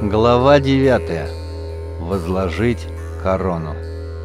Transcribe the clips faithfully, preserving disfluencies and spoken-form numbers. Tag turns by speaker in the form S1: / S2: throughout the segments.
S1: Глава девятая. Возложить корону.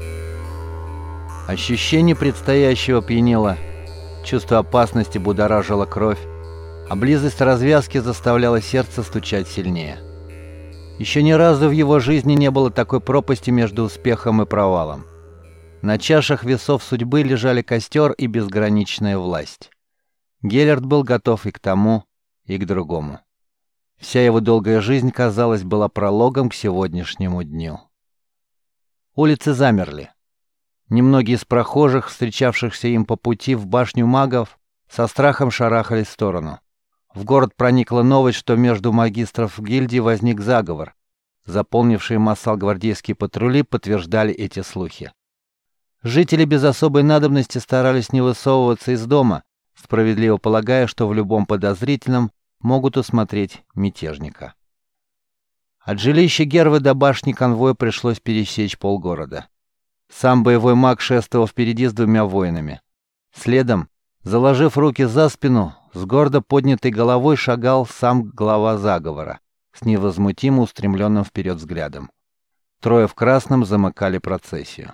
S1: Ощущение предстоящего пьянило, чувство опасности будоражило кровь, а близость развязки заставляла сердце стучать сильнее. Еще ни разу в его жизни не было такой пропасти между успехом и провалом. На чашах весов судьбы лежали костер и безграничная власть. Геллерт был готов и к тому, и к другому. Вся его долгая жизнь, казалось, была прологом к сегодняшнему дню. Улицы замерли. Немногие из прохожих, встречавшихся им по пути в башню магов, со страхом шарахались в сторону. В город проникла новость, что между магистров гильдии возник заговор. Заполнившие Массал гвардейские патрули подтверждали эти слухи. Жители без особой надобности старались не высовываться из дома, справедливо полагая, что в любом подозрительном могут усмотреть мятежника. От жилища Гервы до башни конвоя пришлось пересечь полгорода. Сам боевой маг шествовал впереди с двумя воинами. Следом, заложив руки за спину, с гордо поднятой головой шагал сам глава заговора, с невозмутимо устремленным вперед взглядом. Трое в красном замыкали процессию.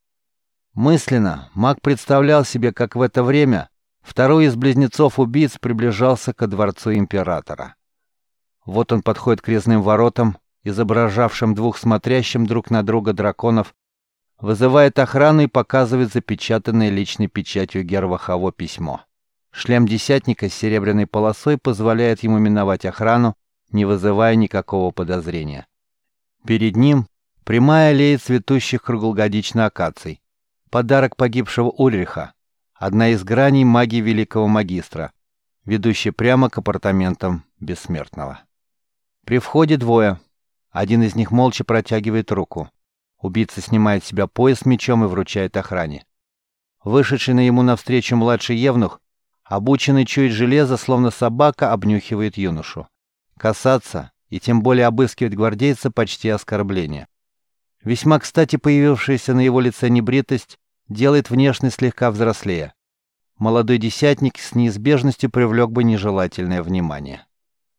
S1: Мысленно маг представлял себе, как в это время второй из близнецов-убийц приближался ко дворцу императора. Вот он подходит к резным воротам, изображавшим двух смотрящим друг на друга драконов, вызывает охрану и показывает запечатанное личной печатью Гервахаво письмо. Шлем десятника с серебряной полосой позволяет ему миновать охрану, не вызывая никакого подозрения. Перед ним прямая аллея цветущих круглогодично акаций. Подарок погибшего Ульриха. Одна из граней магии великого магистра, ведущая прямо к апартаментам бессмертного. При входе двое. Один из них молча протягивает руку. Убийца снимает с себя пояс с мечом и вручает охране. Вышедший на ему навстречу младший евнух, обученный чуять железо, словно собака, обнюхивает юношу. Касаться и тем более обыскивать гвардейца почти оскорбление. Весьма кстати появившаяся на его лице небритость делает внешность слегка взрослее. Молодой десятник с неизбежностью привлек бы нежелательное внимание.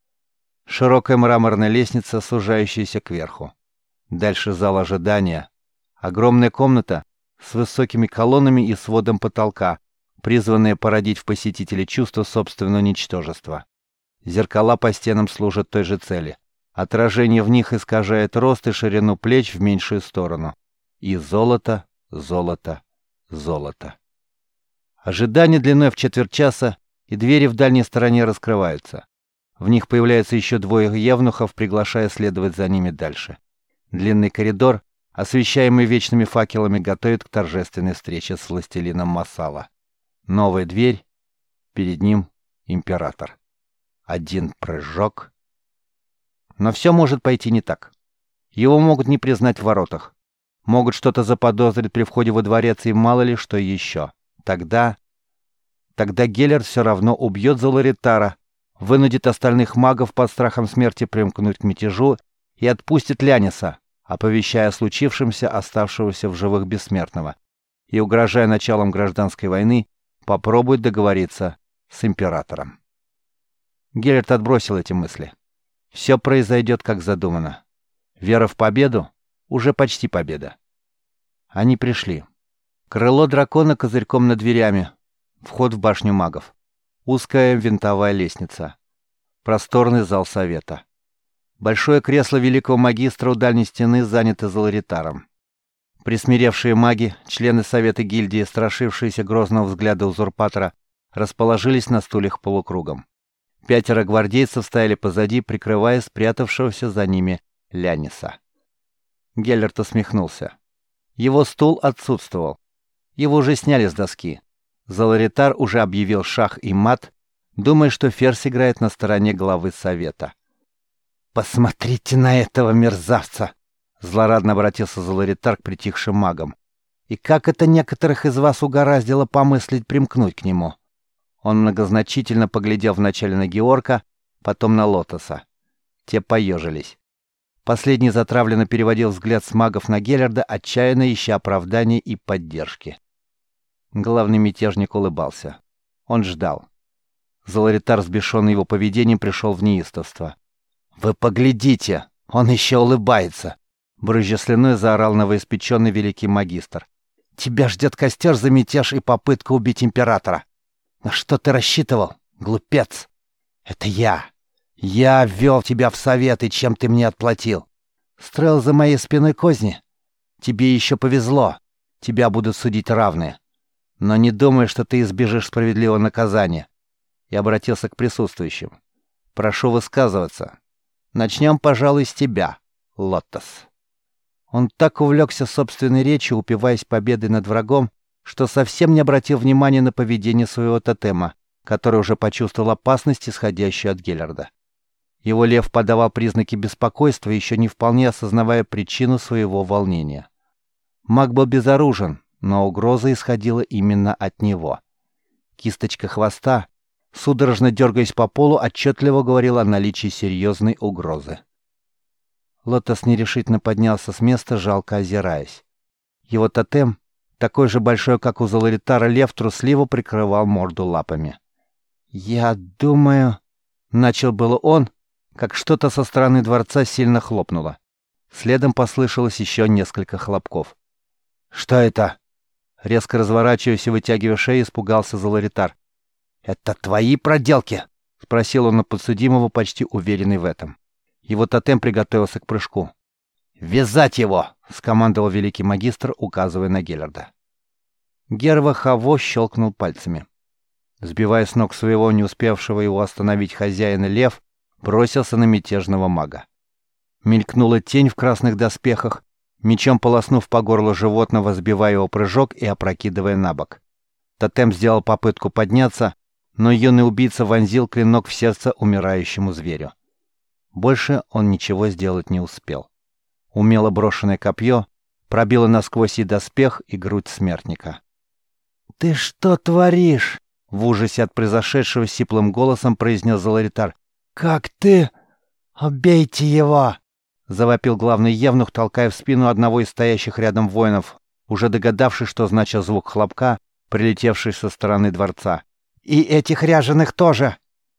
S1: Широкая мраморная лестница, сужающаяся кверху. Дальше зал ожидания. Огромная комната с высокими колоннами и сводом потолка, призванная породить в посетителе чувство собственного ничтожества. Зеркала по стенам служат той же цели. Отражение в них искажает рост и ширину плеч в меньшую сторону. И золото, золото, золото. Ожидание длиной в четверть часа, и двери в дальней стороне раскрываются. В них появляются еще двое евнухов, приглашая следовать за ними дальше. Длинный коридор, освещаемый вечными факелами, готовит к торжественной встрече с властелином Массала. Новая дверь, перед ним император. Один прыжок. Но все может пойти не так. Его могут не признать в воротах. Могут что-то заподозрить при входе во дворец и мало ли что еще. Тогда... Тогда Геллерт все равно убьет Золаритара, вынудит остальных магов под страхом смерти примкнуть к мятежу и отпустит Ляниса, оповещая о случившемся оставшегося в живых бессмертного, и, угрожая началом гражданской войны, попробует договориться с императором. Геллерт отбросил эти мысли. Все произойдет, как задумано. Вера в победу — уже почти победа. Они пришли. Крыло дракона козырьком над дверями. Вход в башню магов. Узкая винтовая лестница. Просторный зал совета. Большое кресло великого магистра у дальней стены занято Золаритаром. Присмиревшие маги, члены совета гильдии, страшившиеся грозного взгляда узурпатора, расположились на стульях полукругом. Пятеро гвардейцев стояли позади, прикрывая спрятавшегося за ними Ляниса. Геллерт усмехнулся. Его стул отсутствовал. Его уже сняли с доски. Золаритар уже объявил шах и мат, думая, что ферзь играет на стороне главы совета. «Посмотрите на этого мерзавца!» — злорадно обратился Золаритар к притихшим магам. «И как это некоторых из вас угораздило помыслить примкнуть к нему?» Он многозначительно поглядел вначале на Георка, потом на Лотоса. Те поежились. Последний затравленно переводил взгляд с магов на Геллерда, отчаянно ища оправдания и поддержки. Главный мятежник улыбался. Он ждал. Золаритар, сбешенный его поведением, пришел в неистовство. «Вы поглядите!» Он еще улыбается!» Брызжа слюной заорал новоиспеченный великий магистр. «Тебя ждет костер за мятеж и попытка убить императора. На что ты рассчитывал, глупец? Это я. Я ввел тебя в совет, и чем ты мне отплатил? Строил за моей спиной козни? Тебе еще повезло. Тебя будут судить равные. Но не думай, что ты избежишь справедливого наказания». И обратился к присутствующим. «Прошу высказываться. Начнем, пожалуй, с тебя, Лотос». Он так увлекся собственной речью, упиваясь победой над врагом, что совсем не обратил внимания на поведение своего тотема, который уже почувствовал опасность, исходящую от Геллерда. Его лев подавал признаки беспокойства, еще не вполне осознавая причину своего волнения. Маг был безоружен, но угроза исходила именно от него. Кисточка хвоста, судорожно дергаясь по полу, отчетливо говорила о наличии серьезной угрозы. Лотос нерешительно поднялся с места, жалко озираясь. Его тотем, такой же большой, как у Заларитара, лев трусливо прикрывал морду лапами. «Я думаю...» — начал было он, как что-то со стороны дворца сильно хлопнуло. Следом послышалось еще несколько хлопков. «Что это?» — резко разворачиваясь и вытягивая шею, испугался Заларитар. «Это твои проделки?» — спросил он у подсудимого, почти уверенный в этом. Его тотем приготовился к прыжку. «Вязать его!» — скомандовал великий магистр, указывая на Геллерда. Герва Хаво щелкнул пальцами. Сбивая с ног своего, не успевшего его остановить хозяина, лев бросился на мятежного мага. Мелькнула тень в красных доспехах, мечом полоснув по горлу животного, сбивая его прыжок и опрокидывая на бок. Тотем сделал попытку подняться, но юный убийца вонзил клинок в сердце умирающему зверю. Больше он ничего сделать не успел. Умело брошенное копье пробило насквозь и доспех, и грудь смертника. «Ты что творишь?» — в ужасе от произошедшего сиплым голосом произнес Заларитар. «Как ты? Убейте его!» — завопил главный евнух, толкая в спину одного из стоящих рядом воинов, уже догадавшись, что значит звук хлопка, прилетевший со стороны дворца. «И этих ряженых тоже!»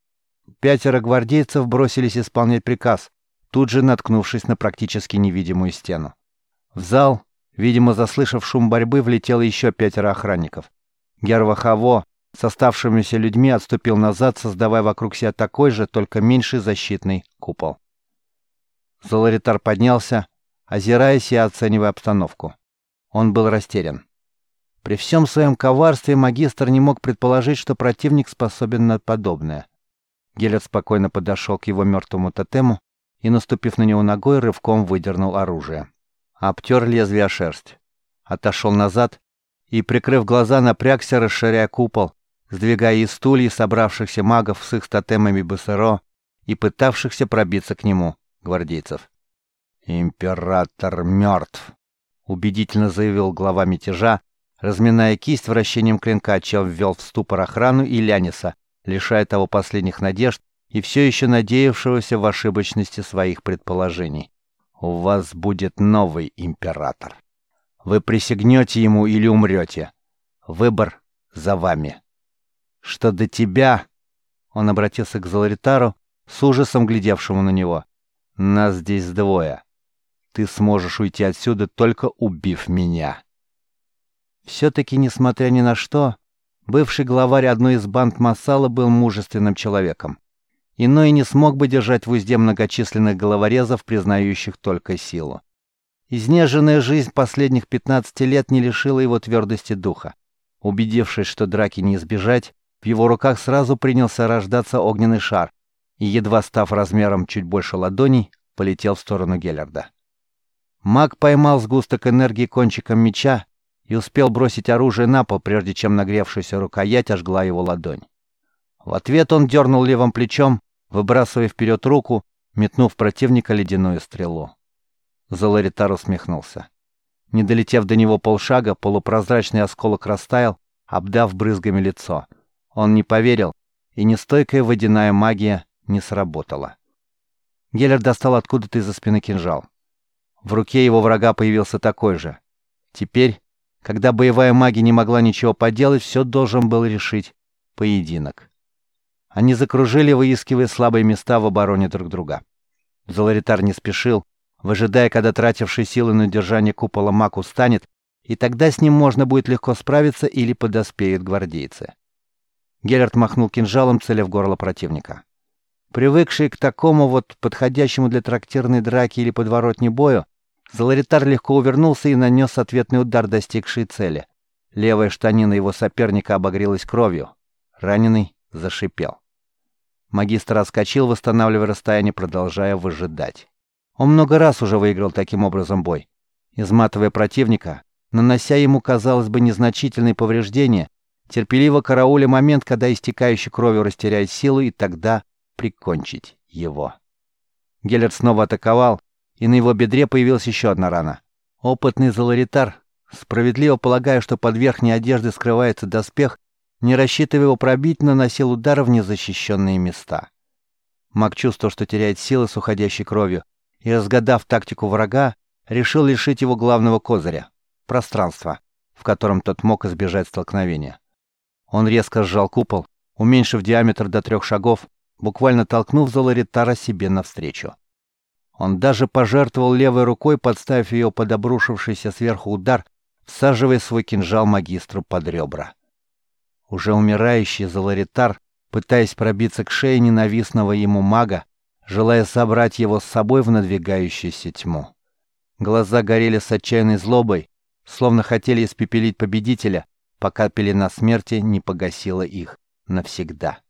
S1: Пятеро гвардейцев бросились исполнять приказ, тут же наткнувшись на практически невидимую стену. В зал, видимо, заслышав шум борьбы, влетело еще пятеро охранников. Герва Хаво с оставшимися людьми отступил назад, создавая вокруг себя такой же, только меньший защитный купол. Заларитар поднялся, озираясь и оценивая обстановку. Он был растерян. При всем своем коварстве магистр не мог предположить, что противник способен на подобное. Геллерд спокойно подошел к его мертвому тотему и, наступив на него ногой, рывком выдернул оружие. Обтер лезвие о шерсть. Отошел назад и, прикрыв глаза, напрягся, расширяя купол, сдвигая из стульев собравшихся магов с их тотемами Бессеро и пытавшихся пробиться к нему гвардейцев. «Император мертв», — убедительно заявил глава мятежа, разминая кисть вращением клинка, чем ввел в ступор охрану и Ляниса, лишая того последних надежд и все еще надеявшегося в ошибочности своих предположений. «У вас будет новый император. Вы присягнете ему или умрете. Выбор за вами. Что до тебя...» Он обратился к Заларитару, с ужасом глядевшему на него. «Нас здесь двое. Ты сможешь уйти отсюда, только убив меня». Все-таки, несмотря ни на что, бывший главарь одной из банд Массала был мужественным человеком. Иной не смог бы держать в узде многочисленных головорезов, признающих только силу. Изнеженная жизнь последних пятнадцати лет не лишила его твердости духа. Убедившись, что драки не избежать, в его руках сразу принялся рождаться огненный шар и, едва став размером чуть больше ладоней, полетел в сторону Геллерда. Маг поймал сгусток энергии кончиком меча и успел бросить оружие на пол, прежде чем нагревшаяся рукоять ожгла его ладонь. В ответ он дернул левым плечом, выбрасывая вперед руку, метнув противника ледяную стрелу. Заларитар усмехнулся. Не долетев до него полшага, полупрозрачный осколок растаял, обдав брызгами лицо. Он не поверил, и нестойкая водяная магия не сработала. Геллерд достал откуда-то из-за спины кинжал. В руке его врага появился такой же. Теперь, когда боевая магия не могла ничего поделать, все должен был решить поединок. Они закружили, выискивая слабые места в обороне друг друга. Золотар не спешил, выжидая, когда тративший силы на удержание купола маг устанет, и тогда с ним можно будет легко справиться или подоспеют гвардейцы. Геллерт махнул кинжалом, целя в горло противника. Привыкший к такому вот подходящему для трактирной драки или подворотни бою, Золотар легко увернулся и нанес ответный удар, достигший цели. Левая штанина его соперника обогрелась кровью. Раненый зашипел. Магистр отскочил, восстанавливая расстояние, продолжая выжидать. Он много раз уже выиграл таким образом бой. Изматывая противника, нанося ему, казалось бы, незначительные повреждения, терпеливо карауля момент, когда истекающий кровью растеряет силу, и тогда прикончить его. Геллерт снова атаковал, и на его бедре появилась еще одна рана. Опытный Золотар, справедливо полагая, что под верхней одеждой скрывается доспех, не рассчитывая его пробить, наносил удары в незащищенные места. Маг чувствовал, что теряет силы с уходящей кровью, и, разгадав тактику врага, решил лишить его главного козыря — пространства, в котором тот мог избежать столкновения. Он резко сжал купол, уменьшив диаметр до трех шагов, буквально толкнув Золотара себе навстречу. Он даже пожертвовал левой рукой, подставив ее под обрушившийся сверху удар, всаживая свой кинжал магистру под ребра. Уже умирающий Золотар, пытаясь пробиться к шее ненавистного ему мага, желая собрать его с собой в надвигающуюся тьму. Глаза горели с отчаянной злобой, словно хотели испепелить победителя, пока пелена смерти не погасила их навсегда.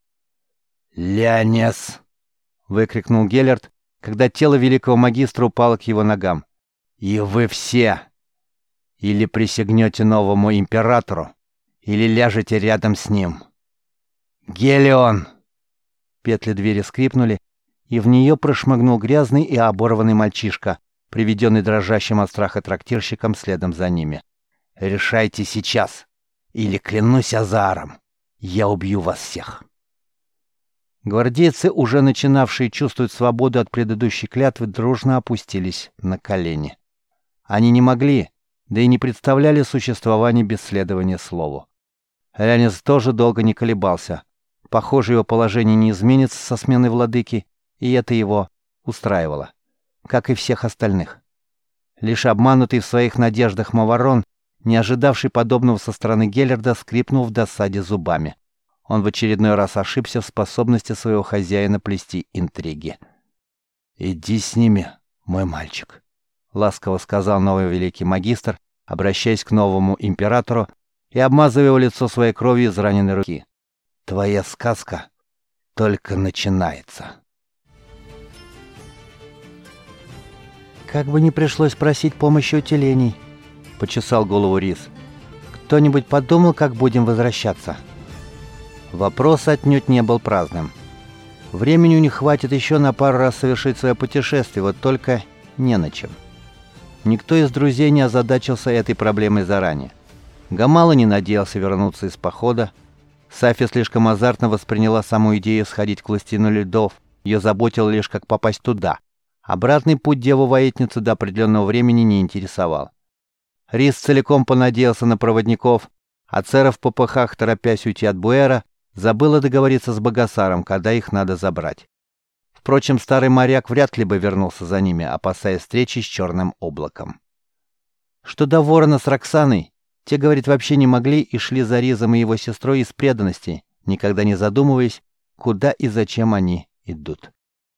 S1: «Лянес!» — выкрикнул Геллерт, когда тело великого магистра упало к его ногам. «И вы все! Или присягнете новому императору, или ляжете рядом с ним! Гелион!» Петли двери скрипнули, и в нее прошмыгнул грязный и оборванный мальчишка, приведенный дрожащим от страха трактирщиком следом за ними. «Решайте сейчас, или, клянусь Азаром, я убью вас всех!» Гвардейцы, уже начинавшие чувствовать свободу от предыдущей клятвы, дружно опустились на колени. Они не могли, да и не представляли существования без следования слову. Лянес тоже долго не колебался. Похоже, его положение не изменится со сменой владыки, и это его устраивало, как и всех остальных. Лишь обманутый в своих надеждах Маварон, не ожидавший подобного со стороны Геллерда, скрипнул в досаде зубами. Он в очередной раз ошибся в способности своего хозяина плести интриги. «Иди с ними, мой мальчик», — ласково сказал новый великий магистр, обращаясь к новому императору и обмазывая его лицо своей кровью из раненой руки. «Твоя сказка только начинается». «Как бы не пришлось просить помощи у теленей», — почесал голову Рис. «Кто-нибудь подумал, как будем возвращаться?» Вопрос отнюдь не был праздным. Времени у них хватит еще на пару раз совершить свое путешествие, вот только не на чем. Никто из друзей не озадачился этой проблемой заранее. Гамала не надеялся вернуться из похода. Сафи слишком азартно восприняла саму идею сходить к властелину льдов. Ее заботило лишь, как попасть туда. Обратный путь деву-воительницу до определенного времени не интересовал. Рис целиком понадеялся на проводников, а Цера в попыхах, торопясь уйти от Буэра, забыла договориться с Богасаром, когда их надо забрать. Впрочем, старый моряк вряд ли бы вернулся за ними, опасаясь встречи с черным облаком. Что до Ворона с Роксаной, те, говорит, вообще не могли и шли за Ризом и его сестрой из преданности, никогда не задумываясь, куда и зачем они идут.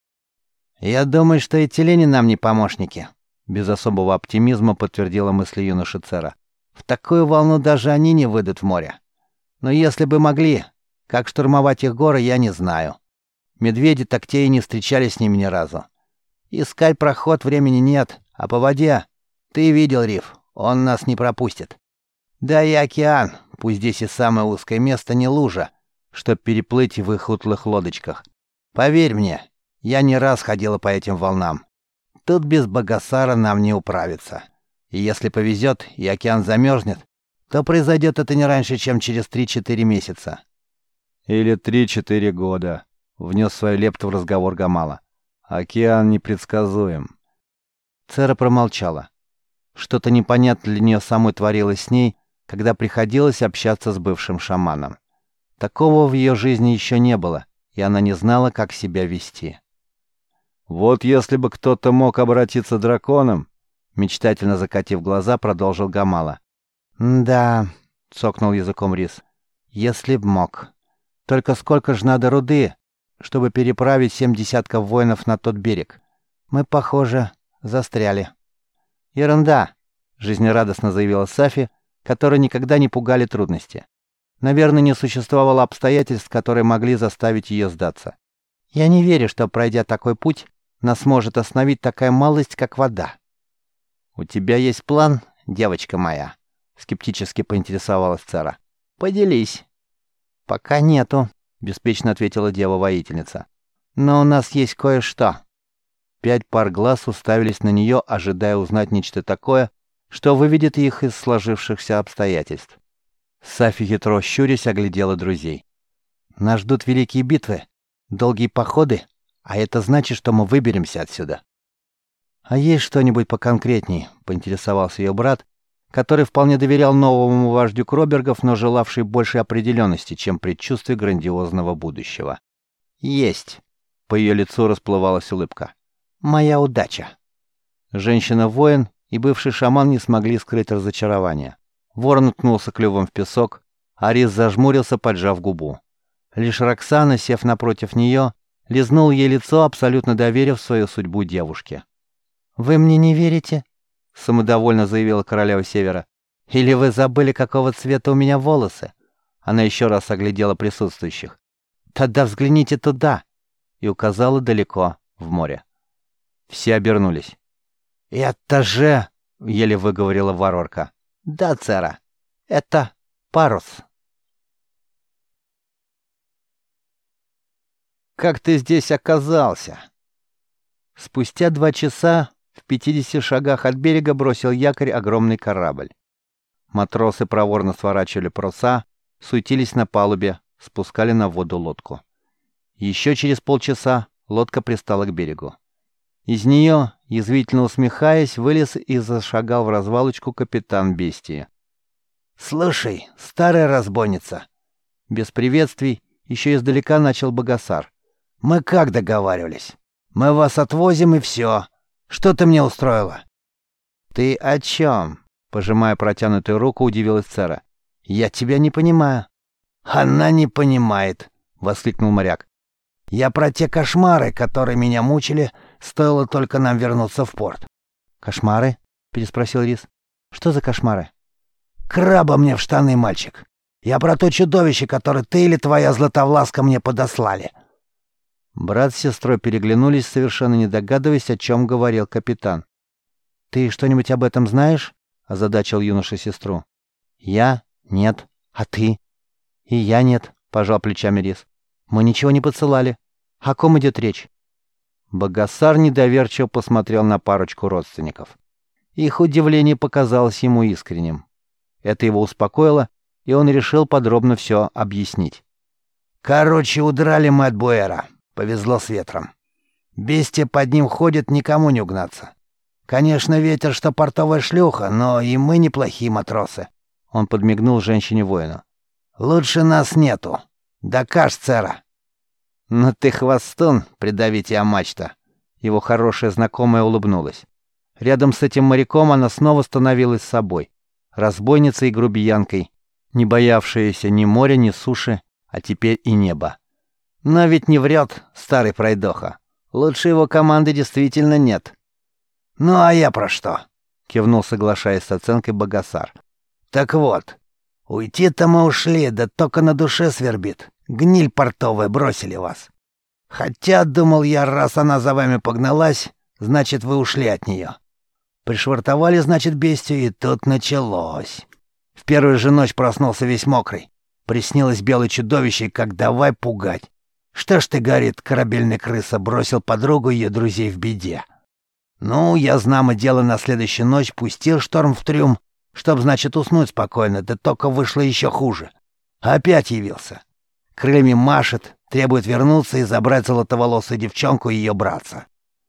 S1: «Я думаю, что и телени нам не помощники», — без особого оптимизма подтвердила мысли юноши Цера. «В такую волну даже они не выйдут в море. Но если бы могли, как штурмовать их горы, я не знаю. Медведи так те и не встречались с ними ни разу. Искать проход времени нет, а по воде... Ты видел риф, он нас не пропустит. Да и океан, пусть здесь и самое узкое место, не лужа, чтоб переплыть в их утлых лодочках. Поверь мне, я не раз ходила по этим волнам. Тут без Богасара нам не управиться. И если повезет, и океан замерзнет, то произойдет это не раньше, чем через три-четыре месяца».
S2: «Или три-четыре года», — внес свою лепту в разговор Гамала. «Океан непредсказуем».
S1: Цера промолчала. Что-то непонятное для нее самой творилось с ней, когда приходилось общаться с бывшим шаманом. Такого в ее жизни еще не было, и она не знала, как себя вести.
S2: Вот если бы кто-то мог обратиться драконом, мечтательно закатив глаза, продолжил Гамала.
S1: «Да», — цокнул языком Рис, — «если б мог. Только сколько ж надо руды, чтобы переправить семь десятков воинов на тот берег? Мы, похоже, застряли». «Ерунда», — жизнерадостно заявила Сафи, которой никогда не пугали трудности. Наверное, не существовало обстоятельств, которые могли заставить ее сдаться. «Я не верю, что, пройдя такой путь, нас может остановить такая малость, как вода». «У тебя есть план, девочка моя?» — скептически поинтересовалась Цера. «Поделись». «Пока нету», — беспечно ответила дева-воительница. «Но у нас есть кое-что». Пять пар глаз уставились на нее, ожидая узнать нечто такое, что выведет их из сложившихся обстоятельств. Сафи, хитро щурясь, оглядела друзей. «Нас ждут великие битвы, долгие походы, а это значит, что мы выберемся отсюда». «А есть что-нибудь поконкретней?» — поинтересовался ее брат, который вполне доверял новому вождю Кробергов, но желавший большей определенности, чем предчувствие грандиозного будущего. «Есть». По ее лицу расплывалась улыбка. «Моя удача». Женщина-воин и бывший шаман не смогли скрыть разочарование. Ворон уткнулся клювом в песок, а Рис зажмурился, поджав губу. Лишь Роксана, сев напротив нее, лизнул ей лицо, абсолютно доверив свою судьбу девушке. «Вы мне не верите?» — самодовольно заявила королева Севера. «Или вы забыли, какого цвета у меня волосы?» Она еще раз оглядела присутствующих. «Тогда взгляните туда!» и указала далеко, в море. Все обернулись. «Это же...» — еле выговорила варварка. «Да, Цера, это парус». «Как ты здесь оказался?» Спустя два часа в пятидесяти шагах от берега бросил якорь огромный корабль. Матросы проворно сворачивали паруса, суетились на палубе, спускали на воду лодку. Еще через полчаса лодка пристала к берегу. Из нее, язвительно усмехаясь, вылез и зашагал в развалочку капитан Бестии. «Слушай, старая разбойница!» Без приветствий еще издалека начал Богасар. «Мы как договаривались? Мы вас отвозим, и все. Что ты мне устроила?» «Ты о чем?» Пожимая протянутую руку, удивилась Цера. «Я тебя не понимаю». «Она не понимает», — воскликнул моряк. «Я про те кошмары, которые меня мучили, стоило только нам вернуться в порт». «Кошмары?» — переспросил Рис. «Что за кошмары?» «Краба мне в штаны, мальчик. Я про то чудовище, которое ты или твоя Златовласка мне подослали». Брат с сестрой переглянулись, совершенно не догадываясь, о чем говорил капитан. «Ты что-нибудь об этом знаешь?» — озадачил юноша сестру. «Я? Нет. А ты?» «И я нет», — пожал плечами Рис. «Мы ничего не подсылали. О ком идет речь?» Богасар недоверчиво посмотрел на парочку родственников. Их удивление показалось ему искренним. Это его успокоило, и он решил подробно все объяснить. «Короче, удрали мы от Буэра. Повезло с ветром. Бестия под ним ходит, никому не угнаться. Конечно, ветер, что портовая шлюха, но и мы неплохие матросы». Он подмигнул женщине-воину. «Лучше нас нету. Докажь, Цера». «Ну ты хвостун, придавите о мачта». Его хорошая знакомая улыбнулась. Рядом с этим моряком она снова становилась собой. Разбойницей и грубиянкой, не боявшаяся ни моря, ни суши, а теперь и неба. Но ведь не врет старый пройдоха. Лучше его команды действительно нет. «Ну а я про что?» — кивнул, соглашаясь с оценкой Богасар. «Так вот, уйти-то мы ушли, да только на душе свербит. Гниль портовая, бросили вас. Хотя, думал я, раз она за вами погналась, значит, вы ушли от нее. Пришвартовали, значит, бестию, и тут началось. В первую же ночь проснулся весь мокрый. Приснилось белое чудовище, как давай пугать. Что ж ты, говорит, корабельная крыса, бросил подругу и ее друзей в беде. Ну, я, знамо дело, на следующую ночь пустил шторм в трюм, чтоб, значит, уснуть спокойно, да только вышло еще хуже. Опять явился. Крыльями машет, требует вернуться и забрать золотоволосую девчонку и ее братца.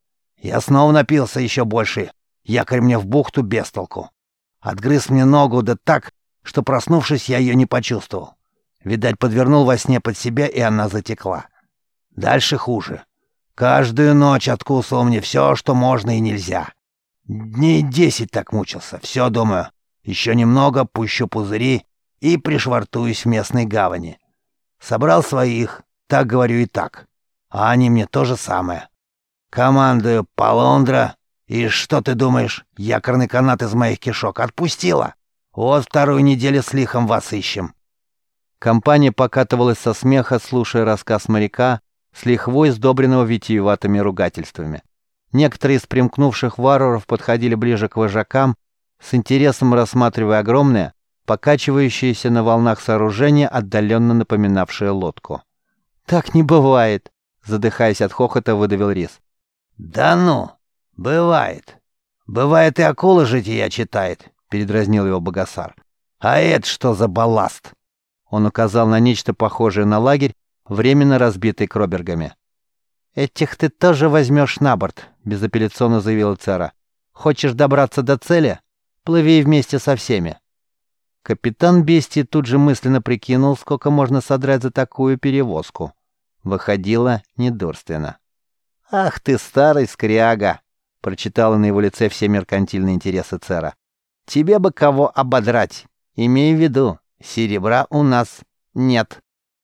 S1: Я снова напился еще больше, якорь мне в бухту без толку. Отгрыз мне ногу, да так, что, проснувшись, я ее не почувствовал. Видать, подвернул во сне под себя, и она затекла. Дальше хуже.
S3: Каждую ночь откусывал мне все, что можно и нельзя. Дней десять так мучился. Все, думаю, еще немного, пущу пузыри и пришвартуюсь в местной гавани. Собрал своих, так говорю и так. А они мне то же самое. Командую Полондра, и что ты думаешь, якорный канат из моих кишок отпустила? Вот вторую неделю с лихом вас ищем».
S1: Компания покатывалась со смеха, слушая рассказ моряка, с лихвой сдобренного витиеватыми ругательствами. Некоторые из примкнувших варваров подходили ближе к вожакам, с интересом рассматривая огромное, покачивающееся на волнах сооружение, отдаленно напоминавшее лодку. «Так не бывает!» — задыхаясь от хохота, выдавил Рис.
S3: «Да ну, бывает. Бывает и акула жития читает», — передразнил его Богасар. «А это что за балласт?»
S1: Он указал на нечто похожее на лагерь, временно разбитый Кробергами. «Этих ты тоже возьмешь на борт», — безапелляционно заявила Цера. «Хочешь добраться до цели? Плыви вместе со всеми». Капитан Бестии тут же мысленно прикинул, сколько можно содрать за такую перевозку. Выходило недурственно. «Ах ты, старый скряга!» — прочитала на его лице все меркантильные интересы Цера. «Тебе бы кого ободрать. Имей в виду, серебра у нас нет».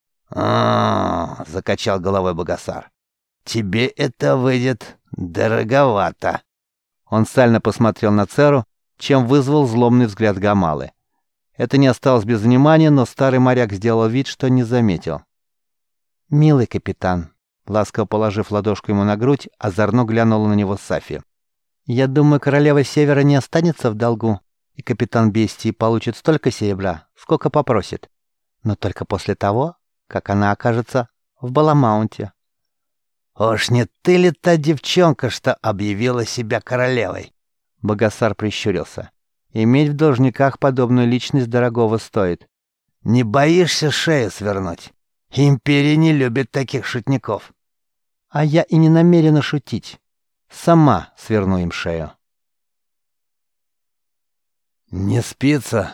S3: «А-а-а!» — закачал головой Богасар. «Тебе это выйдет дороговато».
S1: Он сально посмотрел на Церу, чем вызвал злобный взгляд Гамалы. Это не осталось без внимания, но старый моряк сделал вид, что не заметил. «Милый капитан», — ласково положив ладошку ему на грудь, озорно глянула на него Сафи. «Я думаю, королева Севера не останется в долгу, и капитан Бестии получит столько серебра, сколько попросит. Но только после того, как она окажется в Баламаунте».
S3: «Уж не ты ли та девчонка, что объявила себя королевой?»
S1: Богасар прищурился. «Иметь в должниках подобную личность дорогого стоит».
S3: «Не боишься шею свернуть? Империя не любит таких шутников».
S1: «А я и не намерена шутить. Сама сверну им шею».
S3: «Не спится?»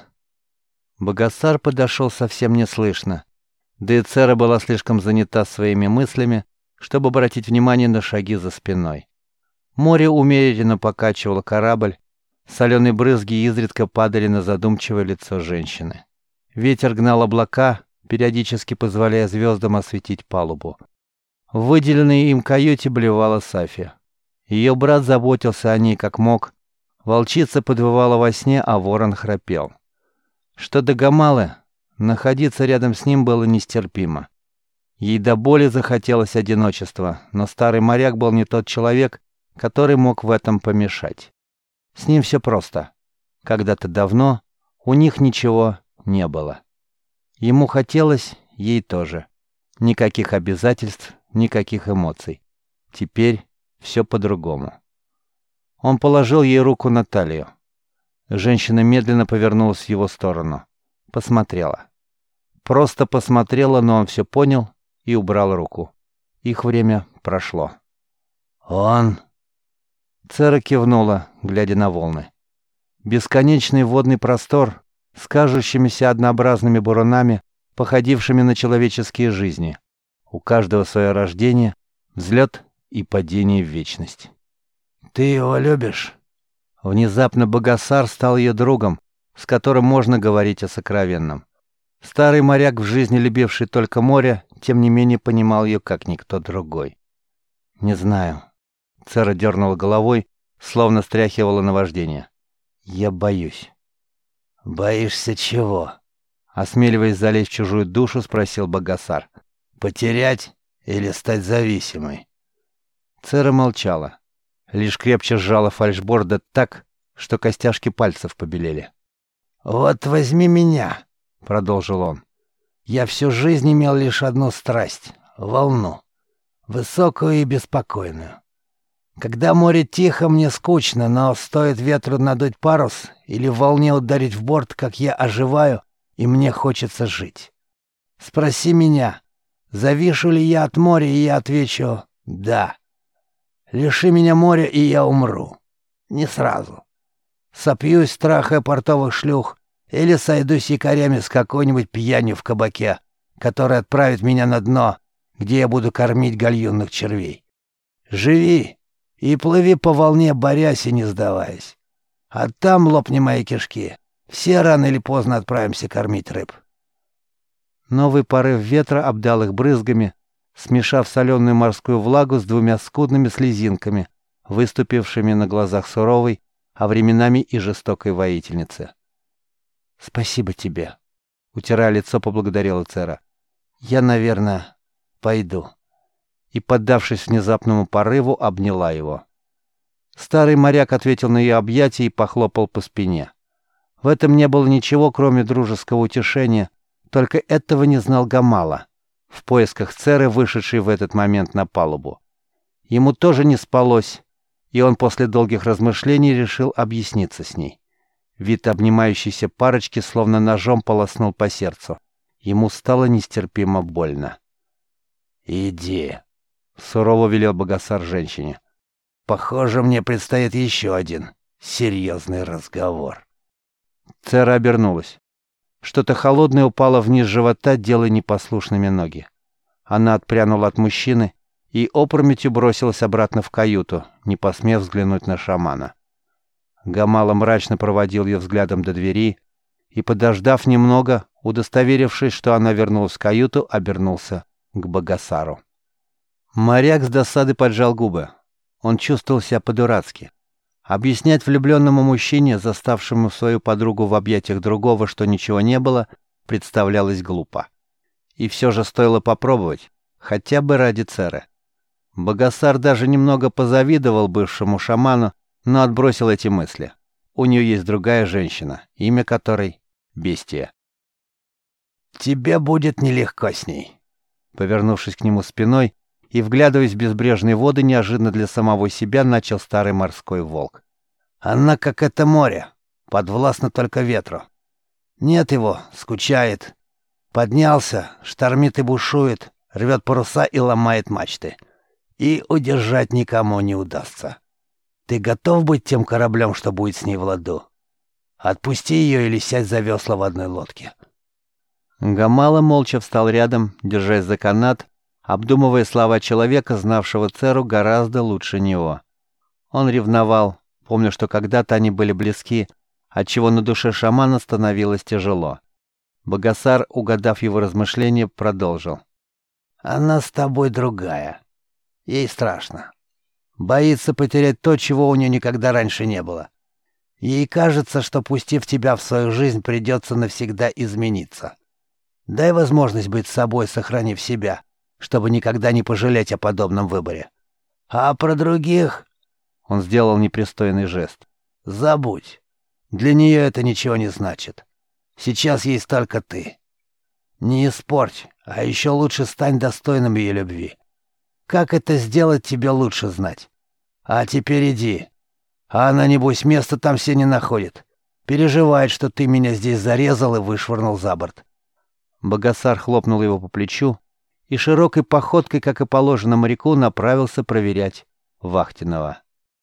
S1: Богасар подошел совсем неслышно. Да и Цера была слишком занята своими мыслями, чтобы обратить внимание на шаги за спиной. Море умеренно покачивало корабль, соленые брызги изредка падали на задумчивое лицо женщины. Ветер гнал облака, периодически позволяя звездам осветить палубу. В выделенной им каюте блевала Сафи. Ее брат заботился о ней как мог. Волчица подвывала во сне, а ворон храпел. Что до Гамалы, находиться рядом с ним было нестерпимо. Ей до боли захотелось одиночества, но старый моряк был не тот человек, который мог в этом помешать. С ним все просто. Когда-то давно у них ничего не было. Ему хотелось, ей тоже. Никаких обязательств, никаких эмоций. Теперь все по-другому. Он положил ей руку на талию. Женщина медленно повернулась в его сторону. Посмотрела. Просто посмотрела, но он все понял и убрал руку. Их время прошло.
S3: «Он...»
S1: Цера кивнула, глядя на волны. Бесконечный водный простор с кажущимися однообразными бурунами, походившими на человеческие жизни. У каждого свое рождение, взлет и падение в вечность.
S3: «Ты его любишь?»
S1: Внезапно Богасар стал ее другом, с которым можно говорить о сокровенном. Старый моряк, в жизни любивший только море, тем не менее понимал ее, как никто другой. «Не знаю». Цера дернула головой, словно стряхивала наваждение. «Я боюсь».
S3: «Боишься чего?»
S1: Осмеливаясь залезть в чужую душу, спросил Богасар.
S3: «Потерять или стать зависимой?»
S1: Цера молчала. Лишь крепче сжала фальшборда так, что костяшки пальцев побелели.
S3: «Вот возьми меня», — продолжил он. «Я всю жизнь имел лишь одну страсть — волну, высокую и беспокойную. Когда море тихо, мне скучно, но стоит ветру надуть парус или волне ударить в борт, как я оживаю, и мне хочется жить. Спроси меня, завишу ли я от моря, и я отвечу «да». Лиши меня моря, и я умру. Не сразу. Сопьюсь страха портовых шлюх или сойдусь якорями с какой-нибудь пьянью в кабаке, который отправит меня на дно, где я буду кормить гальюнных червей. Живи и плыви по волне, борясь и не сдаваясь. А там лопни мои кишки. Все рано или поздно отправимся кормить рыб».
S1: Новый порыв ветра обдал их брызгами, смешав соленую морскую влагу с двумя скудными слезинками, выступившими на глазах суровой, а временами и жестокой воительницы. «Спасибо тебе», — утирая лицо, поблагодарила Цера. «Я, наверное, пойду». И, поддавшись внезапному порыву, обняла его. Старый моряк ответил на ее объятие и похлопал по спине. В этом не было ничего, кроме дружеского утешения, только этого не знал Гамала, в поисках Церы, вышедшей в этот момент на палубу. Ему тоже не спалось, и он после долгих размышлений решил объясниться с ней. Вид обнимающейся парочки словно ножом полоснул по сердцу. Ему стало нестерпимо больно.
S3: «Иди», —
S1: сурово велел Богасар женщине.
S3: «Похоже, мне предстоит еще один серьезный разговор».
S1: Цера обернулась. Что-то холодное упало вниз живота, делая непослушными ноги. Она отпрянула от мужчины и опрометью бросилась обратно в каюту, не посмев взглянуть на шамана. Гамала мрачно проводил ее взглядом до двери и, подождав немного, удостоверившись, что она вернулась в каюту, обернулся к Богасару. Моряк с досады поджал губы. Он чувствовал себя по-дурацки. Объяснять влюбленному мужчине, заставшему свою подругу в объятиях другого, что ничего не было, представлялось глупо. И все же стоило попробовать, хотя бы ради Церы. Богасар даже немного позавидовал бывшему шаману, но отбросил эти мысли. У нее есть другая женщина, имя которой — Бестия.
S3: «Тебе будет нелегко с ней».
S1: Повернувшись к нему спиной и вглядываясь в безбрежные воды, неожиданно для самого себя начал старый морской волк.
S3: «Она как это море, подвластна только ветру. Нет его, скучает. Поднялся, штормит и бушует, рвет паруса и ломает мачты. И удержать никому не удастся. Ты готов быть тем кораблем, что будет с ней в ладу? Отпусти ее или сядь за весла в одной лодке».
S1: Гамала молча встал рядом, держась за канат, обдумывая слова человека, знавшего Церу гораздо лучше него. Он ревновал, помня, что когда-то они были близки, отчего на душе шамана становилось тяжело. Богасар, угадав его размышления, продолжил.
S3: «Она с тобой другая. Ей страшно. Боится потерять то, чего у нее никогда раньше не было. Ей кажется, что, пустив тебя в свою жизнь, придется навсегда измениться. Дай возможность быть собой, сохранив себя, чтобы никогда не пожалеть о подобном выборе. А про других...»
S1: Он сделал непристойный жест.
S3: «Забудь. Для нее это ничего не значит. Сейчас есть только ты. Не испорть, а еще лучше стань достойным ее любви. Как это сделать, тебе лучше знать. А теперь иди. А она, небось, места там все не находит. Переживает, что ты меня здесь зарезал и вышвырнул за борт».
S1: Богасар хлопнул его по плечу и широкой походкой, как и положено моряку, направился проверять вахтенного.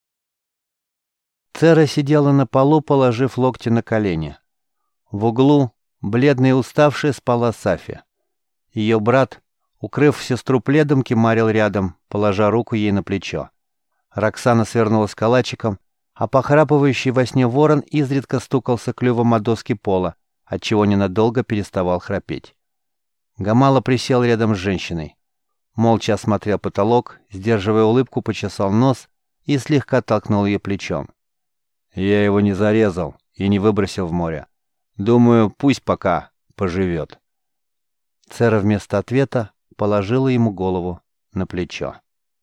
S1: Цера сидела на полу, положив локти на колени. В углу, бледная и уставшая, спала Сафи. Ее брат, укрыв сестру пледом, кемарил рядом, положа руку ей на плечо. Роксана свернулась калачиком, а похрапывающий во сне ворон изредка стукался клювом о доски пола, отчего ненадолго переставал храпеть. Гамала присел рядом с женщиной. Молча осмотрел потолок, сдерживая улыбку, почесал нос и слегка толкнул ее плечом. «Я его не зарезал и не выбросил в море. Думаю, пусть пока поживет». Цера вместо ответа положила ему голову на плечо.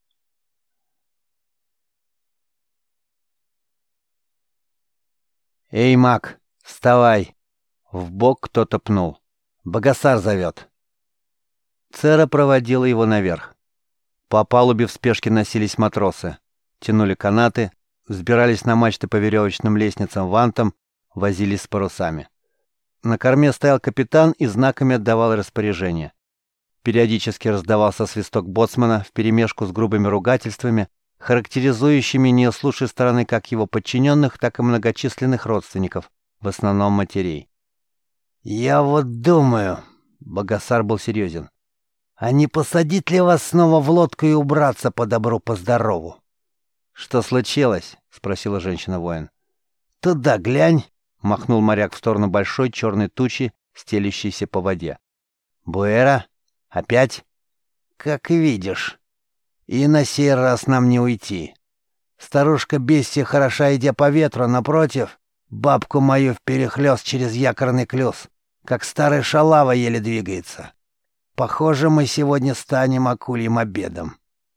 S1: «Эй, маг, вставай!» В бок кто-то пнул. «Богасар зовет». Цера проводила его наверх. По палубе в спешке носились матросы. Тянули канаты, взбирались на мачты по веревочным лестницам вантам, возились с парусами. На корме стоял капитан и знаками отдавал распоряжения. Периодически раздавался свисток боцмана вперемешку с грубыми ругательствами, характеризующими не с лучшей стороны как его подчиненных, так и многочисленных родственников, в основном матерей.
S3: «Я вот думаю...»
S1: — Богасар был серьезен.
S3: А не посадить ли вас снова в лодку и убраться по добру, по здорову?»
S1: «Что случилось?» — спросила женщина-воин.
S3: «Туда глянь!»
S1: — махнул моряк в сторону большой черной тучи, стелящейся по воде.
S3: «Буэра? Опять?» «Как видишь. И на сей раз нам не уйти. Старушка-бестия хороша, идя по ветру, напротив, бабку мою вперехлёст через якорный клюз, как старая шалава еле двигается. Похоже, мы сегодня станем акульим обедом».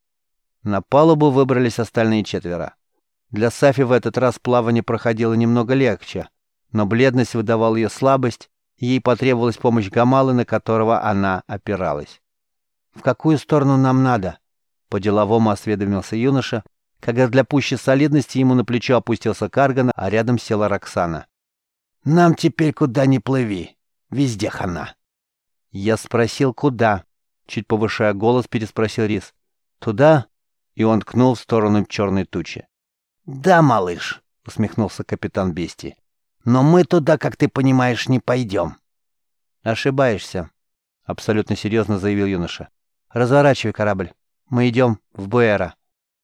S1: На палубу выбрались остальные четверо. Для Сафи в этот раз плавание проходило немного легче, но бледность выдавала ее слабость, и ей потребовалась помощь Гамалы, на которого она опиралась. «В какую сторону нам надо?» — по-деловому осведомился юноша, когда для пущей солидности ему на плечо опустился Карган, а рядом села Роксана.
S3: «Нам теперь куда ни плыви. Везде хана».
S1: «Я спросил, куда?» — чуть повышая голос, переспросил Рис. «Туда?» — и он ткнул в сторону черной тучи.
S3: «Да, малыш», — усмехнулся капитан бестии. «Но мы туда, как ты понимаешь, не пойдем».
S1: «Ошибаешься», — абсолютно серьезно заявил юноша. «Разворачивай корабль. Мы идем в Буэра».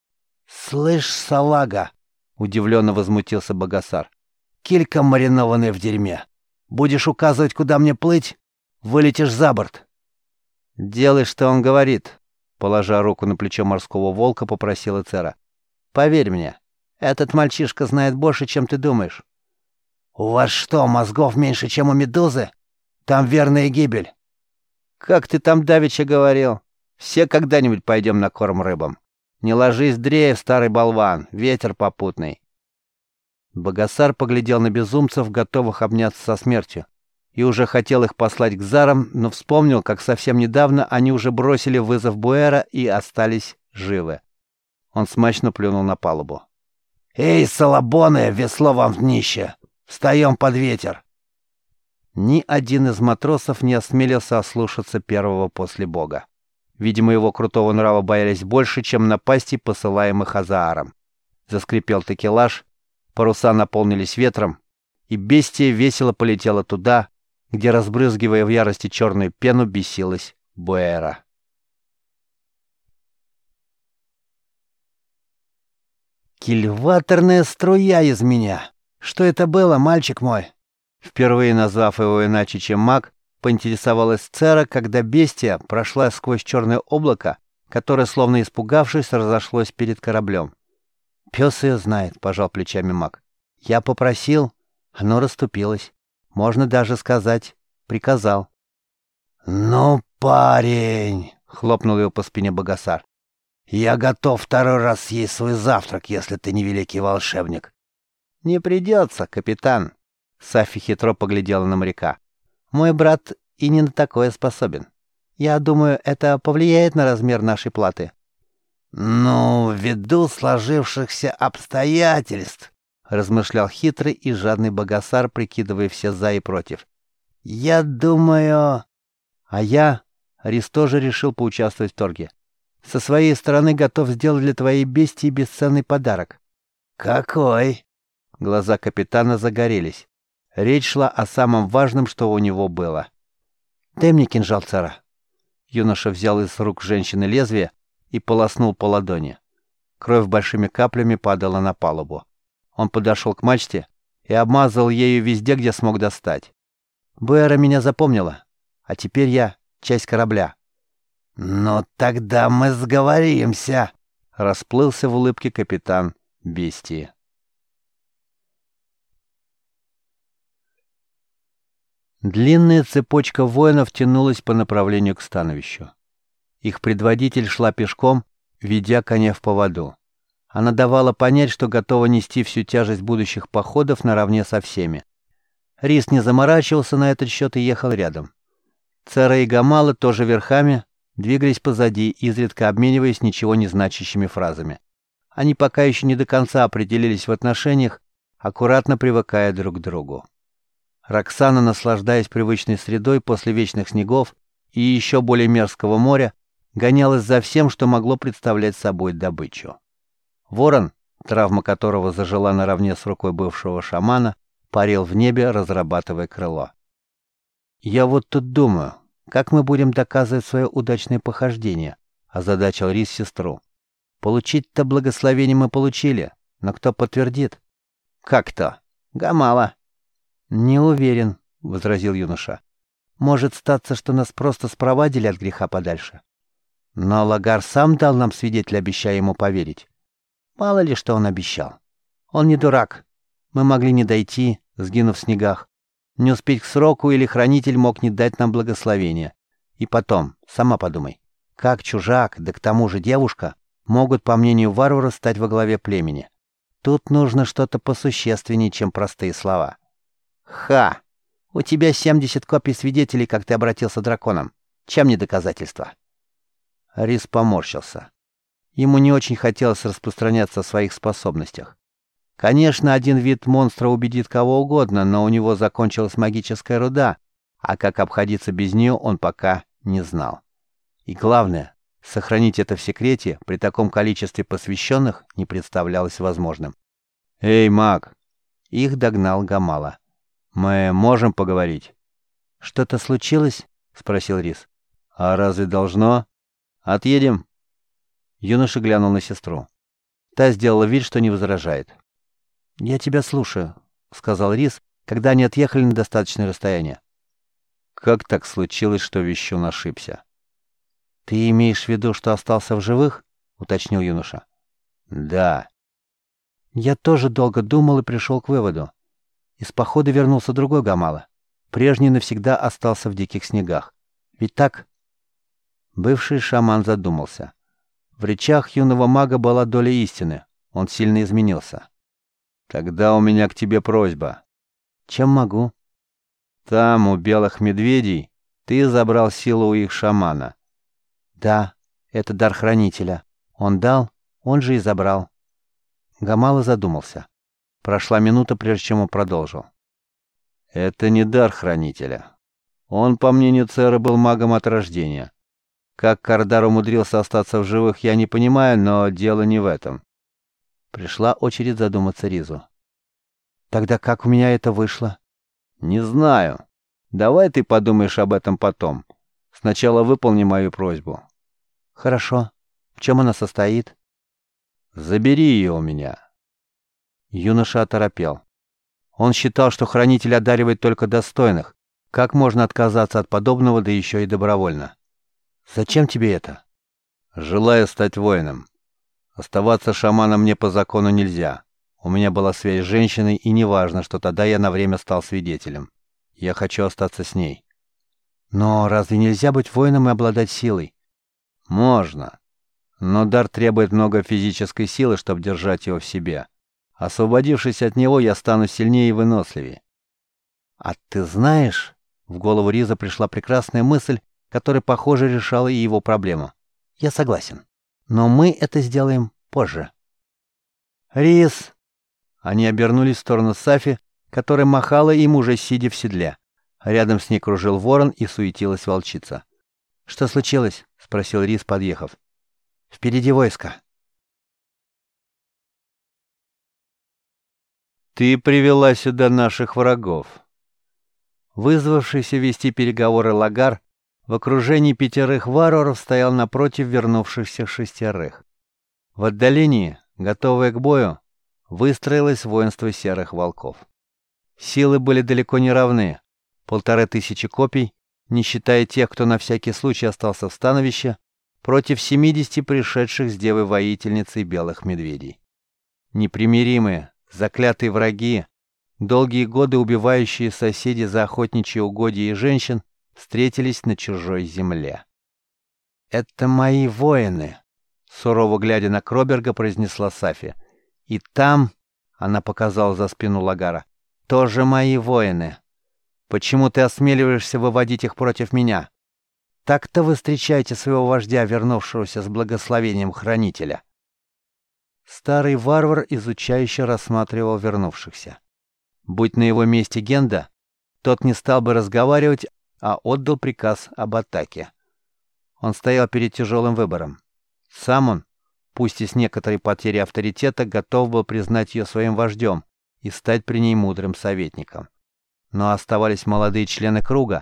S3: «Слышь, салага», — удивленно возмутился Богасар. «Килька маринованная в дерьме. Будешь указывать, куда мне плыть, вылетишь за борт».
S1: «Делай, что он говорит», — положа руку на плечо морского волка, попросила Цера. «Поверь мне, этот мальчишка знает больше, чем ты думаешь».
S3: «У вас что, мозгов меньше, чем у медузы? Там верная гибель».
S1: «Как ты там давеча говорил? Все когда-нибудь пойдем на корм рыбам. Не ложись, дрейф, старый болван, ветер попутный». Богасар поглядел на безумцев, готовых обняться со смертью, и уже хотел их послать к зарам, но вспомнил, как совсем недавно они уже бросили вызов Буэра и остались живы. Он смачно плюнул на палубу.
S3: «Эй, салабоны, весло вам в днище! Встаем под ветер!»
S1: Ни один из матросов не осмелился ослушаться первого после бога. Видимо, его крутого нрава боялись больше, чем напасти, посылаемых Азааром. Заскрипел такелаж, паруса наполнились ветром, и бестия весело полетела туда, где, разбрызгивая в ярости черную пену, бесилась Буэра.
S3: «Кильваторная струя из меня! Что это было, мальчик мой?»
S1: Впервые назвав его иначе, чем маг, поинтересовалась Цера, когда бестия прошла сквозь черное облако, которое, словно испугавшись, разошлось перед кораблем.
S3: «Пес ее знает», — пожал плечами маг. «Я попросил, оно расступилось. Можно даже сказать, приказал». «Ну, парень!» — хлопнул его по спине Богасар. «Я готов второй раз съесть свой завтрак, если ты не великий волшебник».
S1: «Не придется, капитан», — Сафи хитро поглядела на моряка. «Мой брат и не на такое способен. Я думаю, это повлияет на размер нашей платы».
S3: «Ну, ввиду сложившихся обстоятельств», — размышлял хитрый и жадный Богасар, прикидывая все «за» и «против». «Я думаю...»
S1: «А я...» — Рис тоже решил поучаствовать в торге. «Со своей стороны готов сделать для твоей бестии бесценный подарок».
S3: «Какой?»
S1: Глаза капитана загорелись. Речь шла о самом важном, что у него было. «Дай мне кинжал, Цера». Юноша взял из рук женщины лезвие и полоснул по ладони. Кровь большими каплями падала на палубу. Он подошел к мачте и обмазал ею везде, где смог достать. Буэра меня запомнила, а теперь я часть корабля.
S3: «Ну тогда мы сговоримся», —
S1: расплылся в улыбке капитан бестии. Длинная цепочка воинов тянулась по направлению к становищу. Их предводитель шла пешком, ведя коня в поводу. Она давала понять, что готова нести всю тяжесть будущих походов наравне со всеми. Рис не заморачивался на этот счет и ехал рядом. Цера и Гамала, тоже верхами, двигались позади, изредка обмениваясь ничего не значащими фразами. Они пока еще не до конца определились в отношениях, аккуратно привыкая друг к другу. Роксана, наслаждаясь привычной средой после вечных снегов и еще более мерзкого моря, гонялась за всем, что могло представлять собой добычу. Ворон, травма которого зажила наравне с рукой бывшего шамана, парил в небе, разрабатывая крыло. «Я вот тут думаю», «Как мы будем доказывать свое удачное похождение?» — озадачил Рис сестру. «Получить-то благословение мы получили, но кто подтвердит?» «Как то? Гамала». «Не уверен», — возразил юноша. «Может статься, что нас просто спровадили от греха подальше. Но Лагар сам дал нам свидетеля, обещая ему поверить. Мало ли, что он обещал. Он не дурак. Мы могли не дойти, сгинув в снегах, не успеть к сроку, или хранитель мог не дать нам благословения. И потом, сама подумай, как чужак, да к тому же девушка, могут, по мнению варвара, стать во главе племени? Тут нужно что-то посущественнее, чем простые слова». «Ха! У тебя семьдесят копий свидетелей, как ты обратился драконом. Чем не доказательство?» Рис поморщился. Ему не очень хотелось распространяться о своих способностях. Конечно, один вид монстра убедит кого угодно, но у него закончилась магическая руда, а как обходиться без нее он пока не знал. И главное, сохранить это в секрете при таком количестве посвященных не представлялось возможным.
S2: «Эй, маг!»
S1: Их догнал Гамала.
S2: «Мы можем поговорить?»
S1: «Что-то случилось?» — спросил Рис.
S2: «А разве должно? Отъедем?»
S1: Юноша глянул на сестру. Та сделала вид, что не возражает. «Я тебя слушаю», — сказал Рис, когда они отъехали на достаточное расстояние.
S2: «Как так случилось, что Вещун ошибся?»
S1: «Ты имеешь в виду, что остался в живых?» — уточнил юноша.
S2: «Да».
S1: «Я тоже долго думал и пришел к выводу. Из похода вернулся другой Гамала. Прежний навсегда остался в диких снегах. Ведь так?» Бывший шаман задумался. В речах юного мага была доля истины. Он сильно изменился.
S2: «Тогда у меня к тебе просьба».
S1: «Чем могу?»
S2: «Там, у белых медведей, ты забрал силу у их шамана».
S1: «Да, это дар хранителя. Он дал, он же и забрал». Гамала задумался. Прошла минута, прежде чем он продолжил.
S2: «Это не дар хранителя. Он, по мнению Церы, был магом от рождения. Как Кардар умудрился остаться в живых, я не понимаю, но дело не в этом».
S1: Пришла очередь задуматься Ризу. «Тогда как у меня это вышло?»
S2: «Не знаю. Давай ты подумаешь об этом потом. Сначала выполни мою просьбу».
S1: «Хорошо. В чем она состоит?»
S2: «Забери ее у меня».
S1: Юноша оторопел. Он считал, что хранитель одаривает только достойных. Как можно отказаться от подобного, да еще и добровольно? «Зачем тебе это?»
S2: «Желаю стать воином. Оставаться шаманом мне по закону нельзя. У меня была связь с женщиной, и неважно, что тогда я на время стал свидетелем. Я хочу остаться с ней».
S1: «Но разве нельзя быть воином и обладать силой?»
S2: «Можно. Но дар требует много физической силы, чтобы держать его в себе. Освободившись от него, я стану сильнее и выносливее».
S1: «А ты знаешь...» В голову Риза пришла прекрасная мысль, которая, похоже, решала и его проблему. «Я согласен. Но мы это сделаем позже». «Риз!» Они обернулись в сторону Сафи, которая махала им, уже сидя в седле. Рядом с ней кружил ворон и суетилась волчица. «Что случилось?» — спросил Рис, подъехав. «Впереди войско».
S2: «Ты привела сюда наших врагов».
S1: Вызвавшийся вести переговоры Лагар в окружении пятерых варваров стоял напротив вернувшихся шестерых. В отдалении, готовое к бою, выстроилось воинство серых волков. Силы были далеко не равны. Полторы тысячи копий, не считая тех, кто на всякий случай остался в становище, против семидесяти пришедших с девой-воительницей белых медведей. Непримиримые, заклятые враги, долгие годы убивающие соседи за охотничьи угодья и женщин, встретились на чужой земле. «Это мои воины», — сурово глядя на Кроберга, произнесла Сафи. «И там», — она показала за спину Лагара, — «тоже мои воины. Почему ты осмеливаешься выводить их против меня? Так-то вы встречаете своего вождя, вернувшегося с благословением хранителя». Старый варвар изучающе рассматривал вернувшихся. Будь на его месте Генда, тот не стал бы разговаривать, а отдал приказ об атаке. Он стоял перед тяжелым выбором. Сам он, пусть и с некоторой потерей авторитета, готов был признать ее своим вождем и стать при ней мудрым советником. Но оставались молодые члены круга,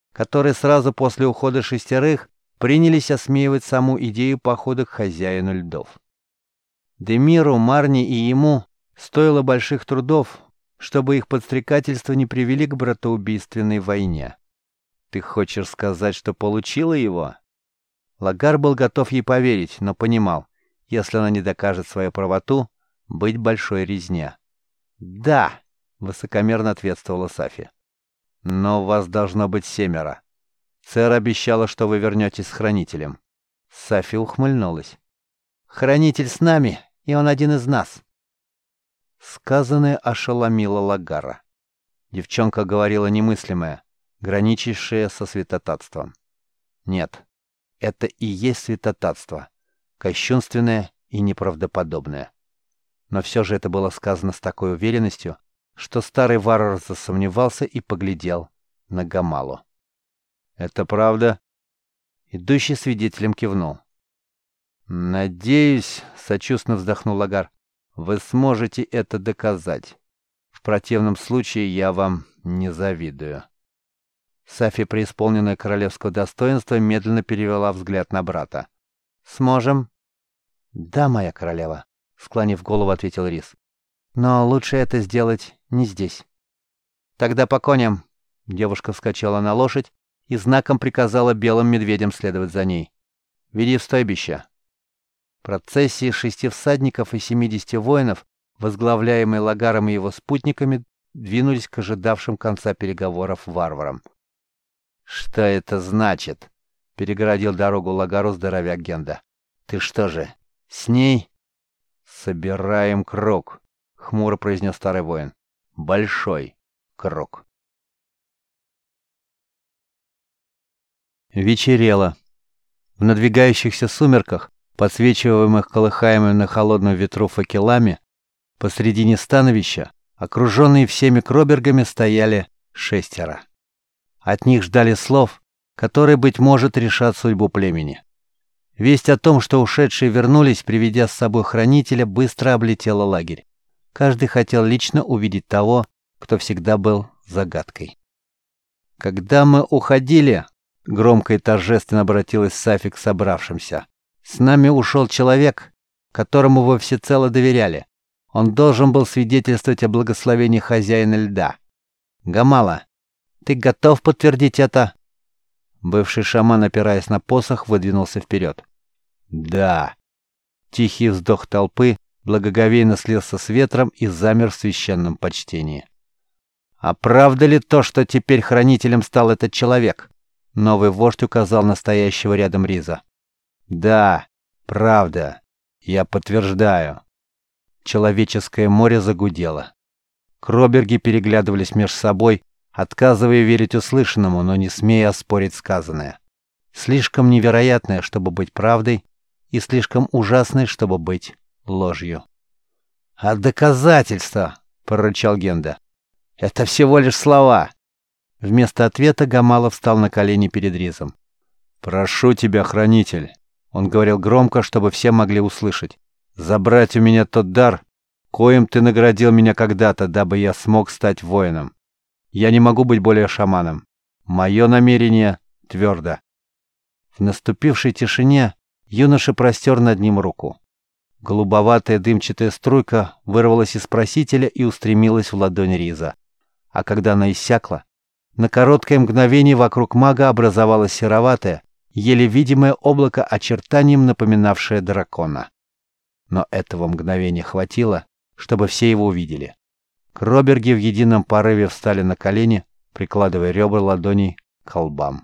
S1: которые сразу после ухода шестерых принялись осмеивать саму идею похода к хозяину льдов. Демиру, Марни и ему стоило больших трудов, чтобы их подстрекательства не привели к братоубийственной войне. «Ты хочешь сказать, что получила его?» Лагар был готов ей поверить, но понимал, если она не докажет свою правоту, быть большой резня. «Да», — высокомерно ответствовала Сафи. «Но вас должно быть семеро. Цер обещала, что вы вернетесь с Хранителем». Сафи ухмыльнулась. «Хранитель с нами, и он один из нас». Сказанное ошеломило Лагара. Девчонка говорила немыслимое, граничившее со святотатством. Нет, это и есть святотатство, кощунственное и неправдоподобное. Но все же это было сказано с такой уверенностью, что старый варвар засомневался и поглядел на Гамалу. «Это правда?» Идущий свидетелем кивнул. «Надеюсь», — сочувственно вздохнул Лагар, — «вы сможете это доказать. В противном случае я вам не завидую». Сафи, преисполненная королевского достоинства, медленно перевела взгляд на брата. «Сможем?» «Да, моя королева», — склонив голову, ответил Рис. «Но лучше это сделать не здесь». «Тогда по коням». Девушка вскочила на лошадь и знаком приказала белым медведям следовать за ней. «Веди в стойбище». Процессии шести всадников и семидесяти воинов, возглавляемые Лагаром и его спутниками, двинулись к ожидавшим конца переговоров варварам. «Что это значит?» — перегородил дорогу Лагару здоровяк Генда. «Ты что же, с ней?» «Собираем круг», — хмуро произнес старый воин. «Большой круг». Вечерело. В надвигающихся сумерках, подсвечиваемых колыхаемыми на холодном ветру факелами, посредине становища, окруженные всеми кробергами, стояли шестеро. От них ждали слов, которые, быть может, решат судьбу племени. Весть о том, что ушедшие вернулись, приведя с собой хранителя, быстро облетела лагерь. Каждый хотел лично увидеть того, кто всегда был загадкой. «Когда мы уходили», — громко и торжественно обратилась Сафи к собравшимся, — «с нами ушел человек, которому вы всецело доверяли. Он должен был свидетельствовать о благословении хозяина льда. Гамала, ты готов подтвердить это?» Бывший шаман, опираясь на посох, выдвинулся вперед. «Да». Тихий вздох толпы благоговейно слился с ветром и замер в священном почтении. «А правда ли то, что теперь хранителем стал этот человек?» Новый вождь указал на стоящего рядом Риза. «Да, правда. Я подтверждаю». Человеческое море загудело. Кроберги переглядывались между собой, отказывая верить услышанному, но не смея оспорить сказанное. Слишком невероятное, чтобы быть правдой, и слишком ужасное, чтобы быть ложью. «А доказательства?» — прорычал Генда. «Это всего лишь слова». Вместо ответа Гамала встал на колени перед Ризом. «Прошу тебя, хранитель», — он говорил громко, чтобы все могли услышать, — «забрать у меня тот дар, коим ты наградил меня когда-то, дабы я смог стать воином. Я не могу быть более шаманом. Мое намерение твердо». В наступившей тишине юноша простер над ним руку. Голубоватая дымчатая струйка вырвалась из просителя и устремилась в ладонь Риза. А когда она иссякла, на короткое мгновение вокруг мага образовалось сероватое, еле видимое облако, очертанием напоминавшее дракона. Но этого мгновения хватило, чтобы все его увидели. Кроберги в едином порыве встали на колени, прикладывая ребра ладоней к колбам.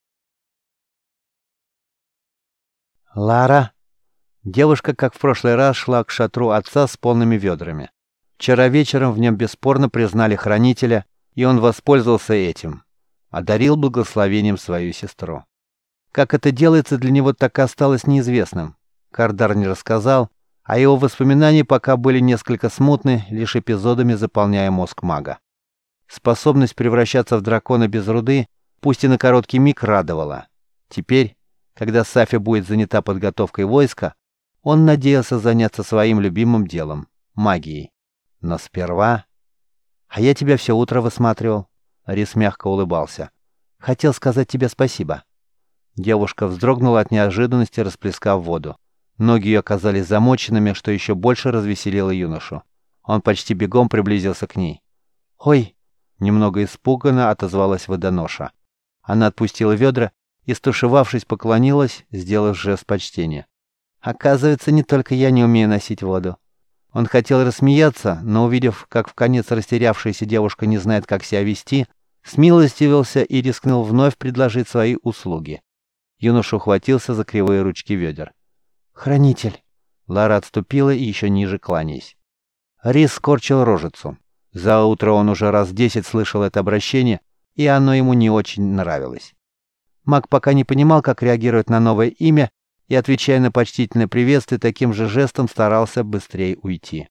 S1: «Лара?» Девушка, как в прошлый раз, шла к шатру отца с полными ведрами. Вчера вечером в нем бесспорно признали хранителя, и он воспользовался этим, одарил благословением свою сестру. Как это делается, для него так и осталось неизвестным. Кардар не рассказал, а его воспоминания пока были несколько смутны, лишь эпизодами заполняя мозг мага. Способность превращаться в дракона без руды, пусть и на короткий миг, радовала. Теперь, когда Сафи будет занята подготовкой войска, он надеялся заняться своим любимым делом — магией. Но сперва... «А я тебя все утро высматривал», — Рис мягко улыбался. Хотел сказать тебе спасибо». Девушка вздрогнула от неожиданности, расплескав воду. Ноги ее оказались замоченными, что еще больше развеселило юношу. Он почти бегом приблизился к ней. «Ой!» — немного испуганно отозвалась водоноша. Она отпустила ведра и, стушевавшись, поклонилась, сделав жест почтения. «Оказывается, не только я не умею носить воду». Он хотел рассмеяться, но, увидев, как вконец растерявшаяся девушка не знает, как себя вести, смилостивился и рискнул вновь предложить свои услуги. Юноша ухватился за кривые ручки ведер. «Хранитель!» Лара отступила и еще ниже кланяясь. Рис скорчил рожицу. За утро он уже раз десять слышал это обращение, и оно ему не очень нравилось. Маг пока не понимал, как реагировать на новое имя, и, отвечая на почтительное приветствие, таким же жестом старался быстрее уйти.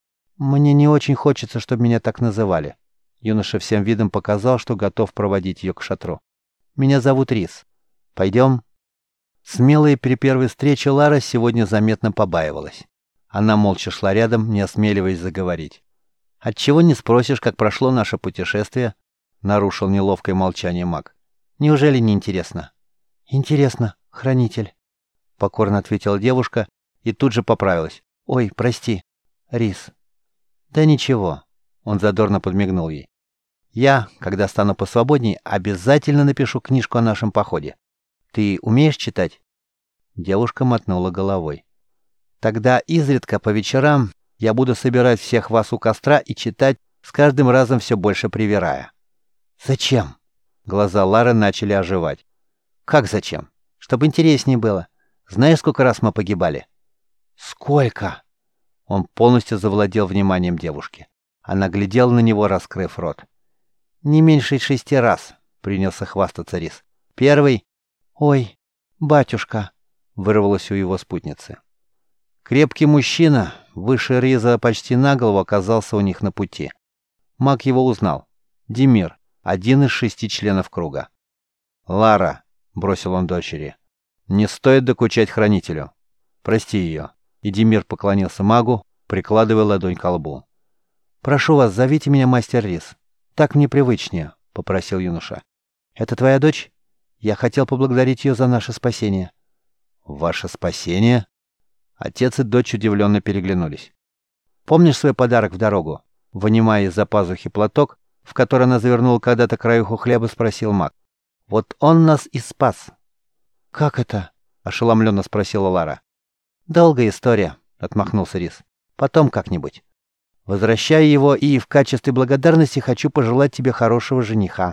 S1: «Мне не очень хочется, чтобы меня так называли». Юноша всем видом показал, что готов проводить ее к шатру. «Меня зовут Рис. Пойдем?» Смелая при первой встрече Лара сегодня заметно побаивалась. Она молча шла рядом, не осмеливаясь заговорить. «Отчего не спросишь, как прошло наше путешествие?» — нарушил неловкое молчание маг. «Неужели не интересно?» «Интересно, хранитель», — покорно ответила девушка и тут же поправилась. «Ой, прости, Рис». «Да ничего», — он задорно подмигнул ей. «Я, когда стану посвободней, обязательно напишу книжку о нашем походе. Ты умеешь читать?» Девушка мотнула головой. «Тогда изредка по вечерам я буду собирать всех вас у костра и читать, с каждым разом все больше привирая». «Зачем?» Глаза Лары начали оживать. «Как зачем? Чтобы интереснее было. Знаешь, сколько раз мы погибали?» «Сколько?» Он полностью завладел вниманием девушки. Она глядела на него, раскрыв рот. «Не меньше шести раз», — принялся хвастаться Рис. «Первый...» «Ой, батюшка», — вырвалось у его спутницы. Крепкий мужчина, выше Риза почти на голову, оказался у них на пути. Маг его узнал. Демир, один из шести членов круга. «Лара», — бросил он дочери, — «не стоит докучать хранителю. Прости ее». И Демир поклонился магу, прикладывая ладонь к лбу. «Прошу вас, зовите меня мастер Рис. Так мне привычнее», — попросил юноша. «Это твоя дочь? Я хотел поблагодарить ее за наше спасение». «Ваше спасение?» Отец и дочь удивленно переглянулись. «Помнишь свой подарок в дорогу?» Вынимая из-за пазухи платок, в который она завернула когда-то краюху хлеба, спросил маг. «Вот он нас и спас». «Как это?» — ошеломленно спросила Лара. «Долгая история», — отмахнулся Рис. «Потом как-нибудь. Возвращаю его, и в качестве благодарности хочу пожелать тебе хорошего жениха».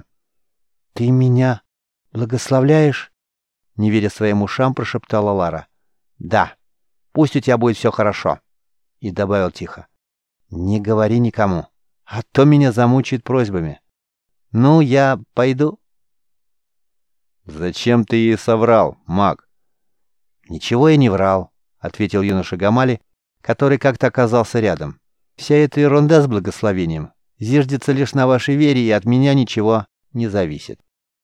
S1: «Ты меня благословляешь?» Не веря своим ушам, прошептала Лара. «Да. Пусть у тебя будет все хорошо». И добавил тихо. «Не говори никому, а то меня замучают просьбами. Ну, я пойду».
S2: «Зачем ты ей соврал, маг?»
S1: «Ничего я не врал», — ответил юноша Гамали, который как-то оказался рядом. «Вся эта ерунда с благословением зиждется лишь на вашей вере, и от меня ничего не зависит».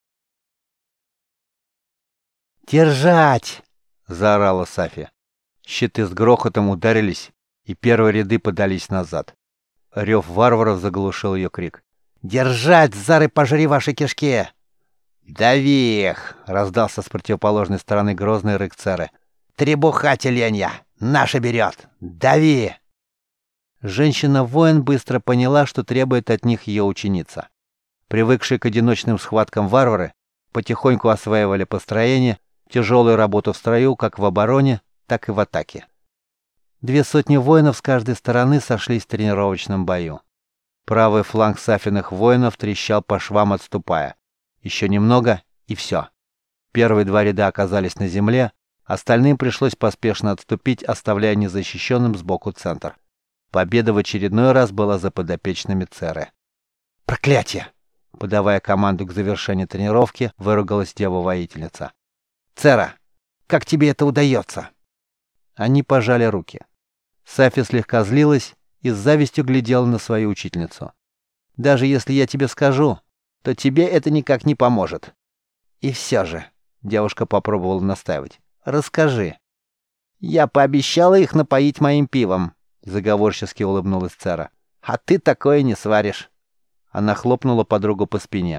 S1: «Держать!» — заорала Сафи. Щиты с грохотом ударились, и первые ряды подались назад. Рев варваров заглушил ее крик. «Держать! Зары, пожри ваши кишки!» «Дави их!» — раздался с противоположной стороны грозный рык Церы. «Требуха, тельенья! Наша берет! Дави!» Женщина-воин быстро поняла, что требует от них ее ученица. Привыкшие к одиночным схваткам варвары потихоньку осваивали построение, тяжелую работу в строю как в обороне, так и в атаке. Две сотни воинов с каждой стороны сошлись в тренировочном бою. Правый фланг Сафиных воинов трещал по швам, отступая. Еще немного, и все. Первые два ряда оказались на земле, остальным пришлось поспешно отступить, оставляя незащищенным сбоку центр. Победа в очередной раз была за подопечными Церы. «Проклятие!» Подавая команду к завершению тренировки, выругалась дева-воительница. «Цера, как тебе это удается?» Они пожали руки. Сафи слегка злилась и с завистью глядела на свою учительницу. «Даже если я тебе скажу, то тебе это никак не поможет». «И все же», — девушка попробовала настаивать, — «расскажи». «Я пообещала их напоить моим пивом», — заговорчески улыбнулась Цера. «А ты такое не сваришь». Она хлопнула подругу по спине.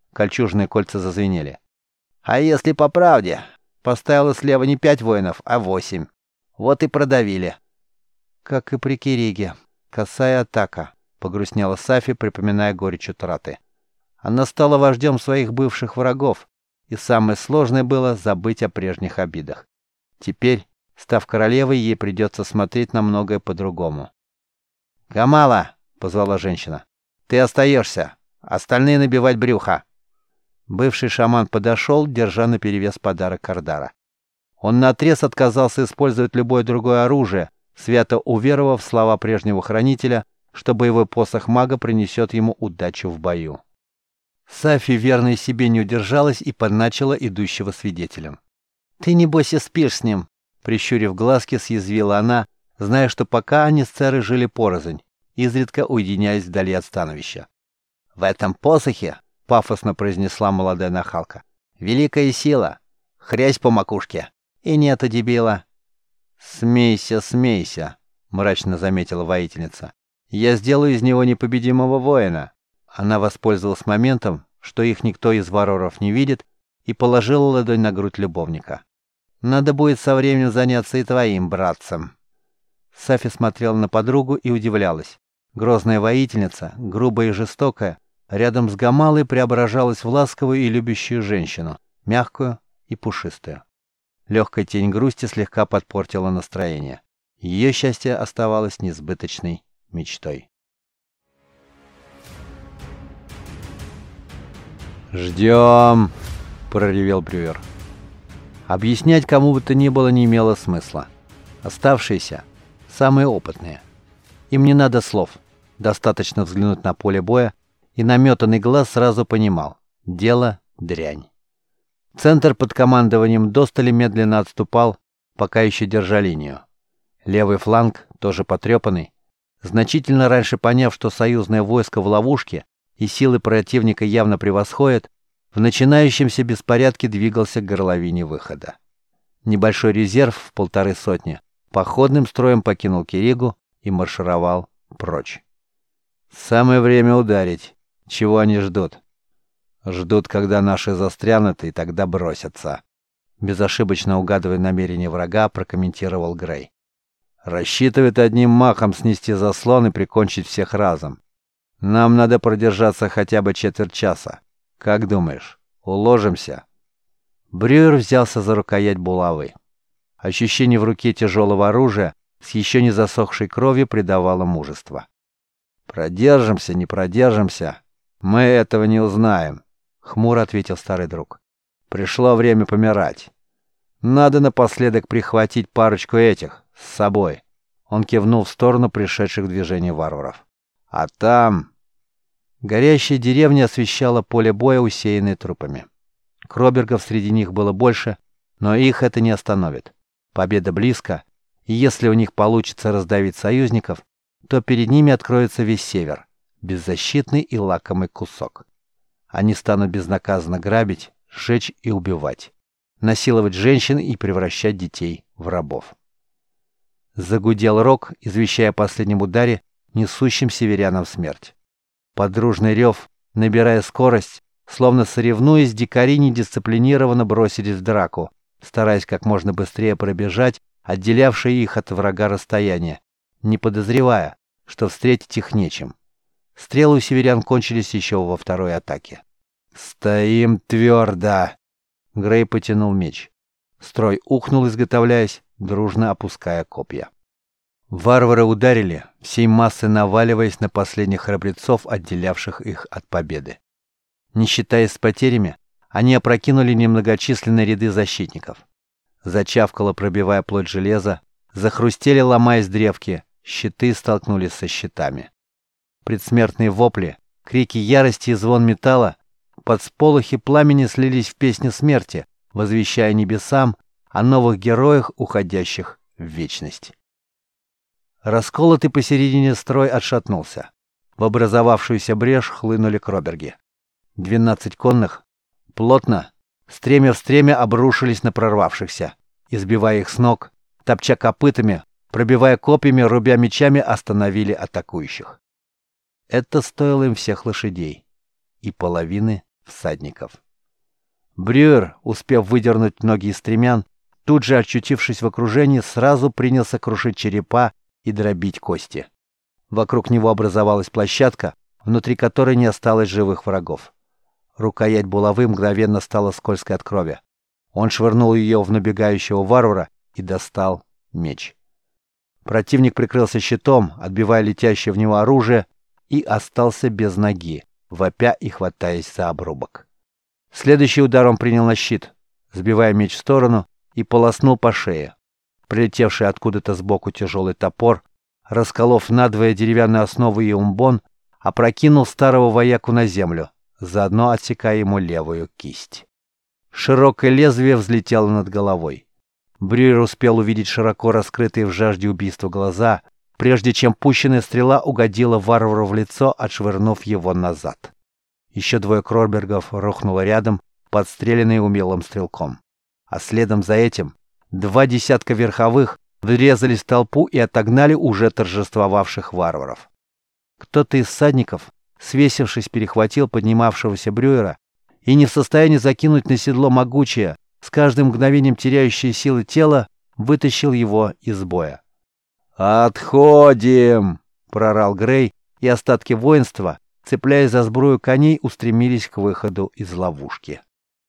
S2: Кольчужные кольца зазвенели.
S1: «А если по правде? Поставило слева не пять воинов, а восемь. Вот и продавили».
S2: «Как и при Кириге. Косая атака», — погрустнела Сафи, припоминая горечь утраты. Она стала вождем своих бывших врагов, и самое сложное было забыть о прежних обидах. Теперь, став королевой, ей придется смотреть на многое по-другому.
S1: «Гамала!» — позвала женщина. «Ты остаешься. Остальные набивать брюха».
S2: Бывший шаман подошел, держа наперевес подарок Кардара. Он наотрез отказался использовать любое другое оружие, свято уверовав в слова прежнего хранителя, что боевой посох мага принесет ему удачу в бою. Сафи, верной себе, не удержалась и подначила идущего свидетелем.
S1: «Ты, небось, и спишь с ним»,
S2: — прищурив глазки, съязвила она, зная, что пока они с Церой жили порознь, изредка уединяясь вдали от становища.
S1: «В этом посохе», —
S2: пафосно произнесла молодая нахалка,
S1: — «великая сила. Хрясь по макушке. И нету дебила».
S2: «Смейся, смейся», — мрачно заметила воительница. «Я сделаю из него непобедимого воина». Она воспользовалась моментом, что их никто из варваров не видит, и положила ладонь на грудь любовника.
S1: «Надо будет со временем заняться и твоим братцем».
S2: Сафи смотрела на подругу и удивлялась. Грозная воительница, грубая и жестокая, рядом с Гамалой преображалась в ласковую и любящую женщину, мягкую и пушистую. Легкая тень грусти слегка подпортила настроение. Ее счастье оставалось несбыточной мечтой. «Ждем!» — проревел Брюер. Объяснять кому бы то ни было не имело смысла. Оставшиеся — самые опытные. Им не надо слов. Достаточно взглянуть на поле боя, и наметанный глаз сразу понимал — дело дрянь. Центр под командованием Достали медленно отступал, пока еще держа линию. Левый фланг, тоже потрепанный, значительно раньше поняв, что союзное войско в ловушке и силы противника явно превосходят, в начинающемся беспорядке двигался к горловине выхода. Небольшой резерв в полторы сотни походным строем покинул Киригу и маршировал прочь. Самое время ударить. Чего они ждут? Ждут, когда наши застрянут, и тогда бросятся. Безошибочно угадывая намерения врага, прокомментировал Грей. Рассчитывает одним махом снести заслон и прикончить всех разом. Нам надо продержаться хотя бы четверть часа. Как думаешь, уложимся?» Брюер взялся за рукоять булавы. Ощущение в руке тяжелого оружия с еще не засохшей кровью придавало мужество. «Продержимся, не продержимся. Мы этого не узнаем», — хмуро ответил старый друг. «Пришло время помирать. Надо напоследок прихватить парочку этих с собой». Он кивнул в сторону пришедших в движение варваров. «А там...» Горящая деревня освещала поле боя, усеянное трупами. Кробергов среди них было больше, но их это не остановит. Победа близко, и если у них получится раздавить союзников, то перед ними откроется весь север, беззащитный и лакомый кусок. Они станут безнаказанно грабить, сжечь и убивать, насиловать женщин и превращать детей в рабов. Загудел рог, извещая о последнем ударе, несущим северянам смерть. Подружный рев, набирая скорость, словно соревнуясь, дикари недисциплинированно бросились в драку, стараясь как можно быстрее пробежать отделявшие их от врага расстояние, не подозревая, что встретить их нечем. Стрелы у северян кончились еще во второй атаке. «Стоим твердо!» Грей потянул меч. Строй ухнул, изготовляясь, дружно опуская копья. Варвары ударили, всей массой наваливаясь на последних храбрецов, отделявших их от победы. Не считаясь с потерями, они опрокинули немногочисленные ряды защитников. Зачавкало, пробивая плоть железа, захрустели, ломаясь древки, щиты столкнулись со щитами. Предсмертные вопли, крики ярости и звон металла под сполохи пламени слились в песню смерти, возвещая небесам о новых героях, уходящих в вечность. Расколотый посередине строй отшатнулся. В образовавшуюся брешь хлынули кроберги. Двенадцать конных, плотно, стремя в стремя обрушились на прорвавшихся, избивая их с ног, топча копытами, пробивая копьями, рубя мечами, остановили атакующих. Это стоило им всех лошадей и половины
S1: всадников. Брюер, успев выдернуть ноги из стремян, тут же, очутившись в окружении, сразу принялся крушить черепа и дробить кости. Вокруг него образовалась площадка, внутри которой не осталось живых врагов. Рукоять булавы мгновенно стала скользкой от крови. Он швырнул ее в набегающего варвара и достал меч. Противник прикрылся щитом, отбивая летящее в него оружие, и остался без ноги, вопя и хватаясь за обрубок. Следующий удар он принял на щит, сбивая меч в сторону, и полоснул по шее. Прилетевший откуда-то сбоку тяжелый топор, расколов надвое деревянную основу и умбон, опрокинул старого вояку на землю, заодно отсекая ему левую кисть. Широкое лезвие взлетело над головой. Брюер успел увидеть широко раскрытые в жажде убийства глаза, прежде чем пущенная стрела угодила варвару в лицо, отшвырнув его назад. Еще двое Крорбергов рухнуло рядом, подстреленные умелым стрелком. А следом за этим два десятка верховых врезались в толпу и отогнали уже торжествовавших варваров. Кто-то из всадников, свесившись, перехватил поднимавшегося Брюера и, не в состоянии закинуть на седло могучее, с каждым мгновением теряющее силы тело, вытащил его из боя. «Отходим!» — прорал Грей, и остатки воинства, цепляясь за сбрую коней, устремились к выходу из ловушки.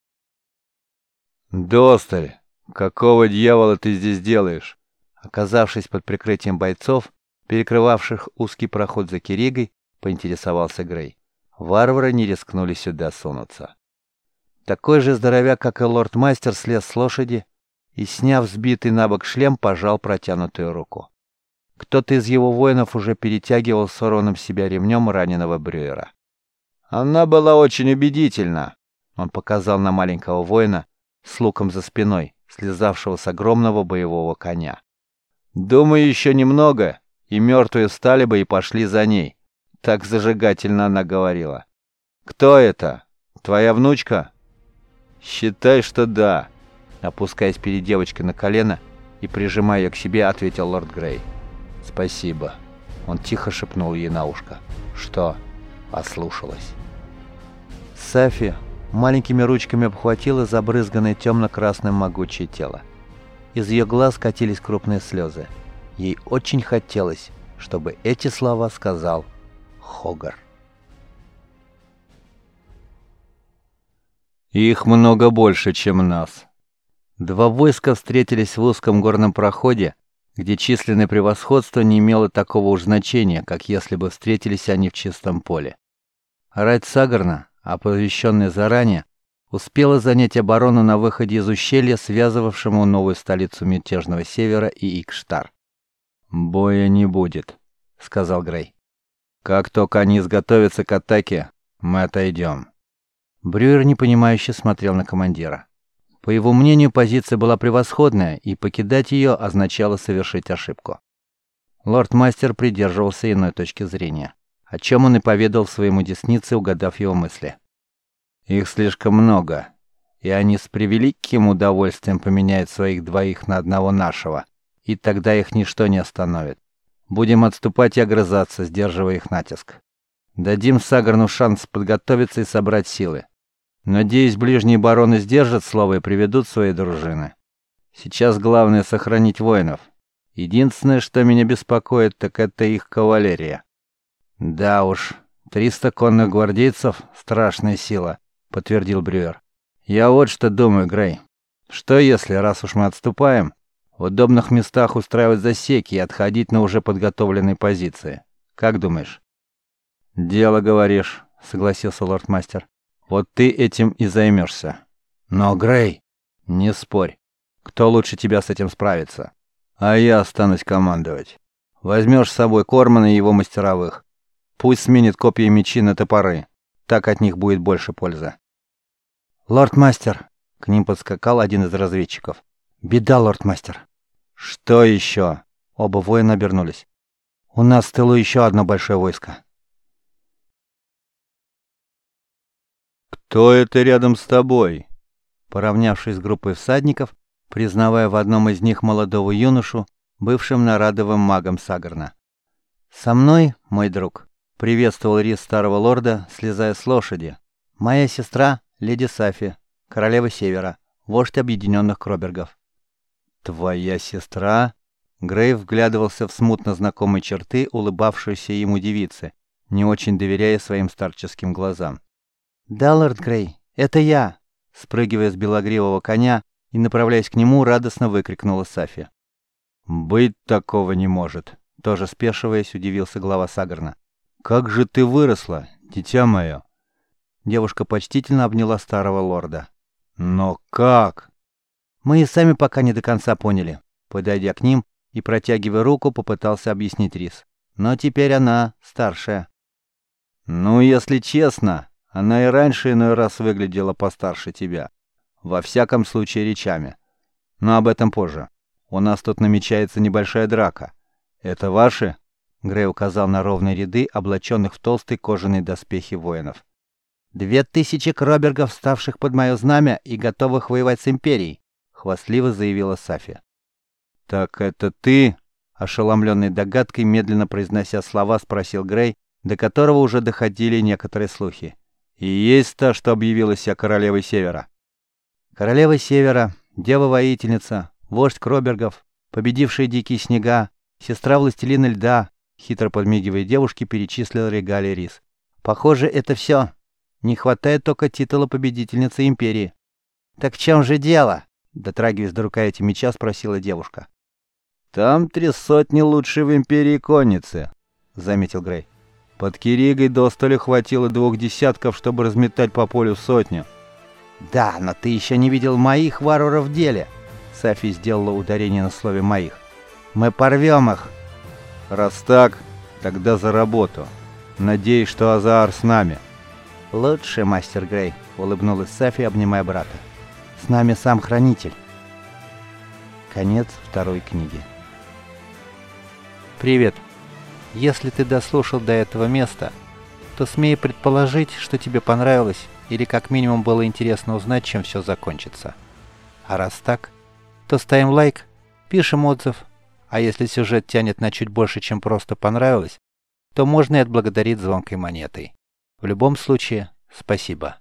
S2: «Досталь! Какого дьявола ты здесь делаешь?»
S1: Оказавшись под прикрытием бойцов, перекрывавших узкий проход за Керигой, поинтересовался Грей. Варвары не рискнули сюда сунуться. Такой же здоровяк, как и лорд-мастер, слез с лошади и, сняв сбитый на бок шлем, пожал протянутую руку. Кто-то из его воинов уже перетягивал сорванным с себя ремнем раненого Брюера.
S2: «Она была очень убедительна»,
S1: — он показал на маленького воина с луком за спиной, слезавшего с огромного боевого коня.
S2: «Думаю, еще немного, и мертвые встали бы и пошли за ней», — так зажигательно она говорила. «Кто это? Твоя внучка?» «Считай, что да»,
S1: — опускаясь перед девочкой на колено и прижимая ее к себе, ответил лорд Грей. «Спасибо», — он тихо шепнул ей на ушко. «Что?» — ослушалась. Сафи маленькими ручками обхватила забрызганное темно-красным могучее тело. Из ее глаз катились крупные слезы. Ей очень хотелось, чтобы эти слова сказал Хогар.
S2: «Их много больше, чем нас».
S1: Два войска встретились в узком горном проходе, где численное превосходство не имело такого уж значения, как если бы встретились они в чистом поле. Рать Сагарна, оповещенная заранее, успела занять оборону на выходе из ущелья, связывавшему новую столицу мятежного севера и Икштар.
S2: «Боя не будет», — сказал Грей. «Как только они изготовятся к атаке, мы отойдем».
S1: Брюер непонимающе смотрел на командира. По его мнению, позиция была превосходная, и покидать ее означало совершить ошибку. Лорд-мастер придерживался иной точки зрения, о чем он и поведал своему деснице, угадав его мысли.
S2: «Их слишком много, и они с превеликим удовольствием поменяют своих двоих на одного нашего, и тогда их ничто не остановит. Будем отступать и огрызаться, сдерживая их натиск. Дадим Сагарну шанс подготовиться и собрать силы. Надеюсь, ближние бароны сдержат слово и приведут свои дружины. Сейчас главное — сохранить воинов. Единственное, что меня беспокоит, так это их кавалерия».
S1: «Да уж, триста конных гвардейцев — страшная сила», — подтвердил Брюер.
S2: «Я вот что думаю, Грей. Что если, раз уж мы отступаем, в удобных местах устраивать засеки и отходить на уже подготовленные позиции? Как думаешь?»
S1: «Дело, говоришь», — согласился лорд-мастер.
S2: «Вот ты этим и займешься».
S1: «Но, Грей...»
S2: «Не спорь. Кто лучше тебя с этим справится? А я останусь командовать. Возьмешь с собой Кормана и его мастеровых. Пусть сменит копья и мечи на топоры. Так от них будет больше пользы».
S1: «Лорд-мастер!» — к ним подскакал один из разведчиков. «Беда, лорд-мастер!»
S2: «Что еще?»
S1: Оба воина обернулись. «У нас в тылу еще одно большое войско».
S2: «Кто это рядом с тобой?»
S1: Поравнявшись с группой всадников, признавая в одном из них молодого юношу, бывшим нарадовым магом Сагарна. «Со мной, мой друг», — приветствовал Рис старого лорда, слезая с лошади. Моя сестра — леди Сафи, королева Севера, вождь объединенных Кробергов».
S2: «Твоя сестра?» Грей вглядывался в смутно знакомые черты улыбавшейся ему девицы, не очень доверяя своим старческим глазам.
S1: «Да, лорд Грей, это я!» Спрыгивая с белогривого коня и направляясь к нему, радостно выкрикнула Сафи.
S2: «Быть такого не может!» Тоже спешиваясь, удивился глава Сагарна. «Как же ты выросла, дитя мое!»
S1: Девушка почтительно обняла старого лорда.
S2: «Но как?»
S1: «Мы и сами пока не до конца поняли». Подойдя к ним и протягивая руку, попытался объяснить Рис. «Но теперь она старшая».
S2: «Ну, если честно, она и раньше иной раз выглядела постарше тебя. Во всяком случае, речами. Но об этом позже. У нас тут намечается небольшая драка. Это ваши?»
S1: Грей указал на ровные ряды, облаченных в толстые кожаные доспехи воинов. «Две тысячи кробергов, ставших под мое знамя и готовых воевать с Империей», — хвастливо заявила Сафи.
S2: «Так это ты?»
S1: — ошеломленный догадкой, медленно произнося слова, спросил Грей, до которого уже доходили некоторые слухи.
S2: «И есть та, что объявила себя королевой Севера?»
S1: «Королева Севера, дева-воительница, вождь Кробергов, победившая дикие снега, сестра властелина льда», — хитро подмигивая девушке, перечислил регалии Рис. «Похоже, это все. Не хватает только титула победительницы Империи». «Так в чем же дело?» — дотрагиваясь до рукояти меча, спросила девушка.
S2: «Там три сотни лучшей в Империи конницы», — заметил Грей. «Под Киригой достали хватило двух десятков, чтобы разметать по полю сотню».
S1: «Да, но ты еще не видел моих варваров в деле», — Сафи сделала ударение на слове «моих». «Мы порвем их».
S2: «Раз так, тогда за работу. Надеюсь, что Азаар с нами».
S1: «Лучше, мастер Грей», — улыбнулась Сафи, обнимая брата. «С нами сам Хранитель». Конец второй книги. Привет. Если ты дослушал до этого места, то смей предположить, что тебе понравилось или как минимум было интересно узнать, чем все закончится. А раз так, то ставим лайк, пишем отзыв, а если сюжет тянет на чуть больше, чем просто понравилось, то можно и отблагодарить звонкой монетой. В любом случае, спасибо.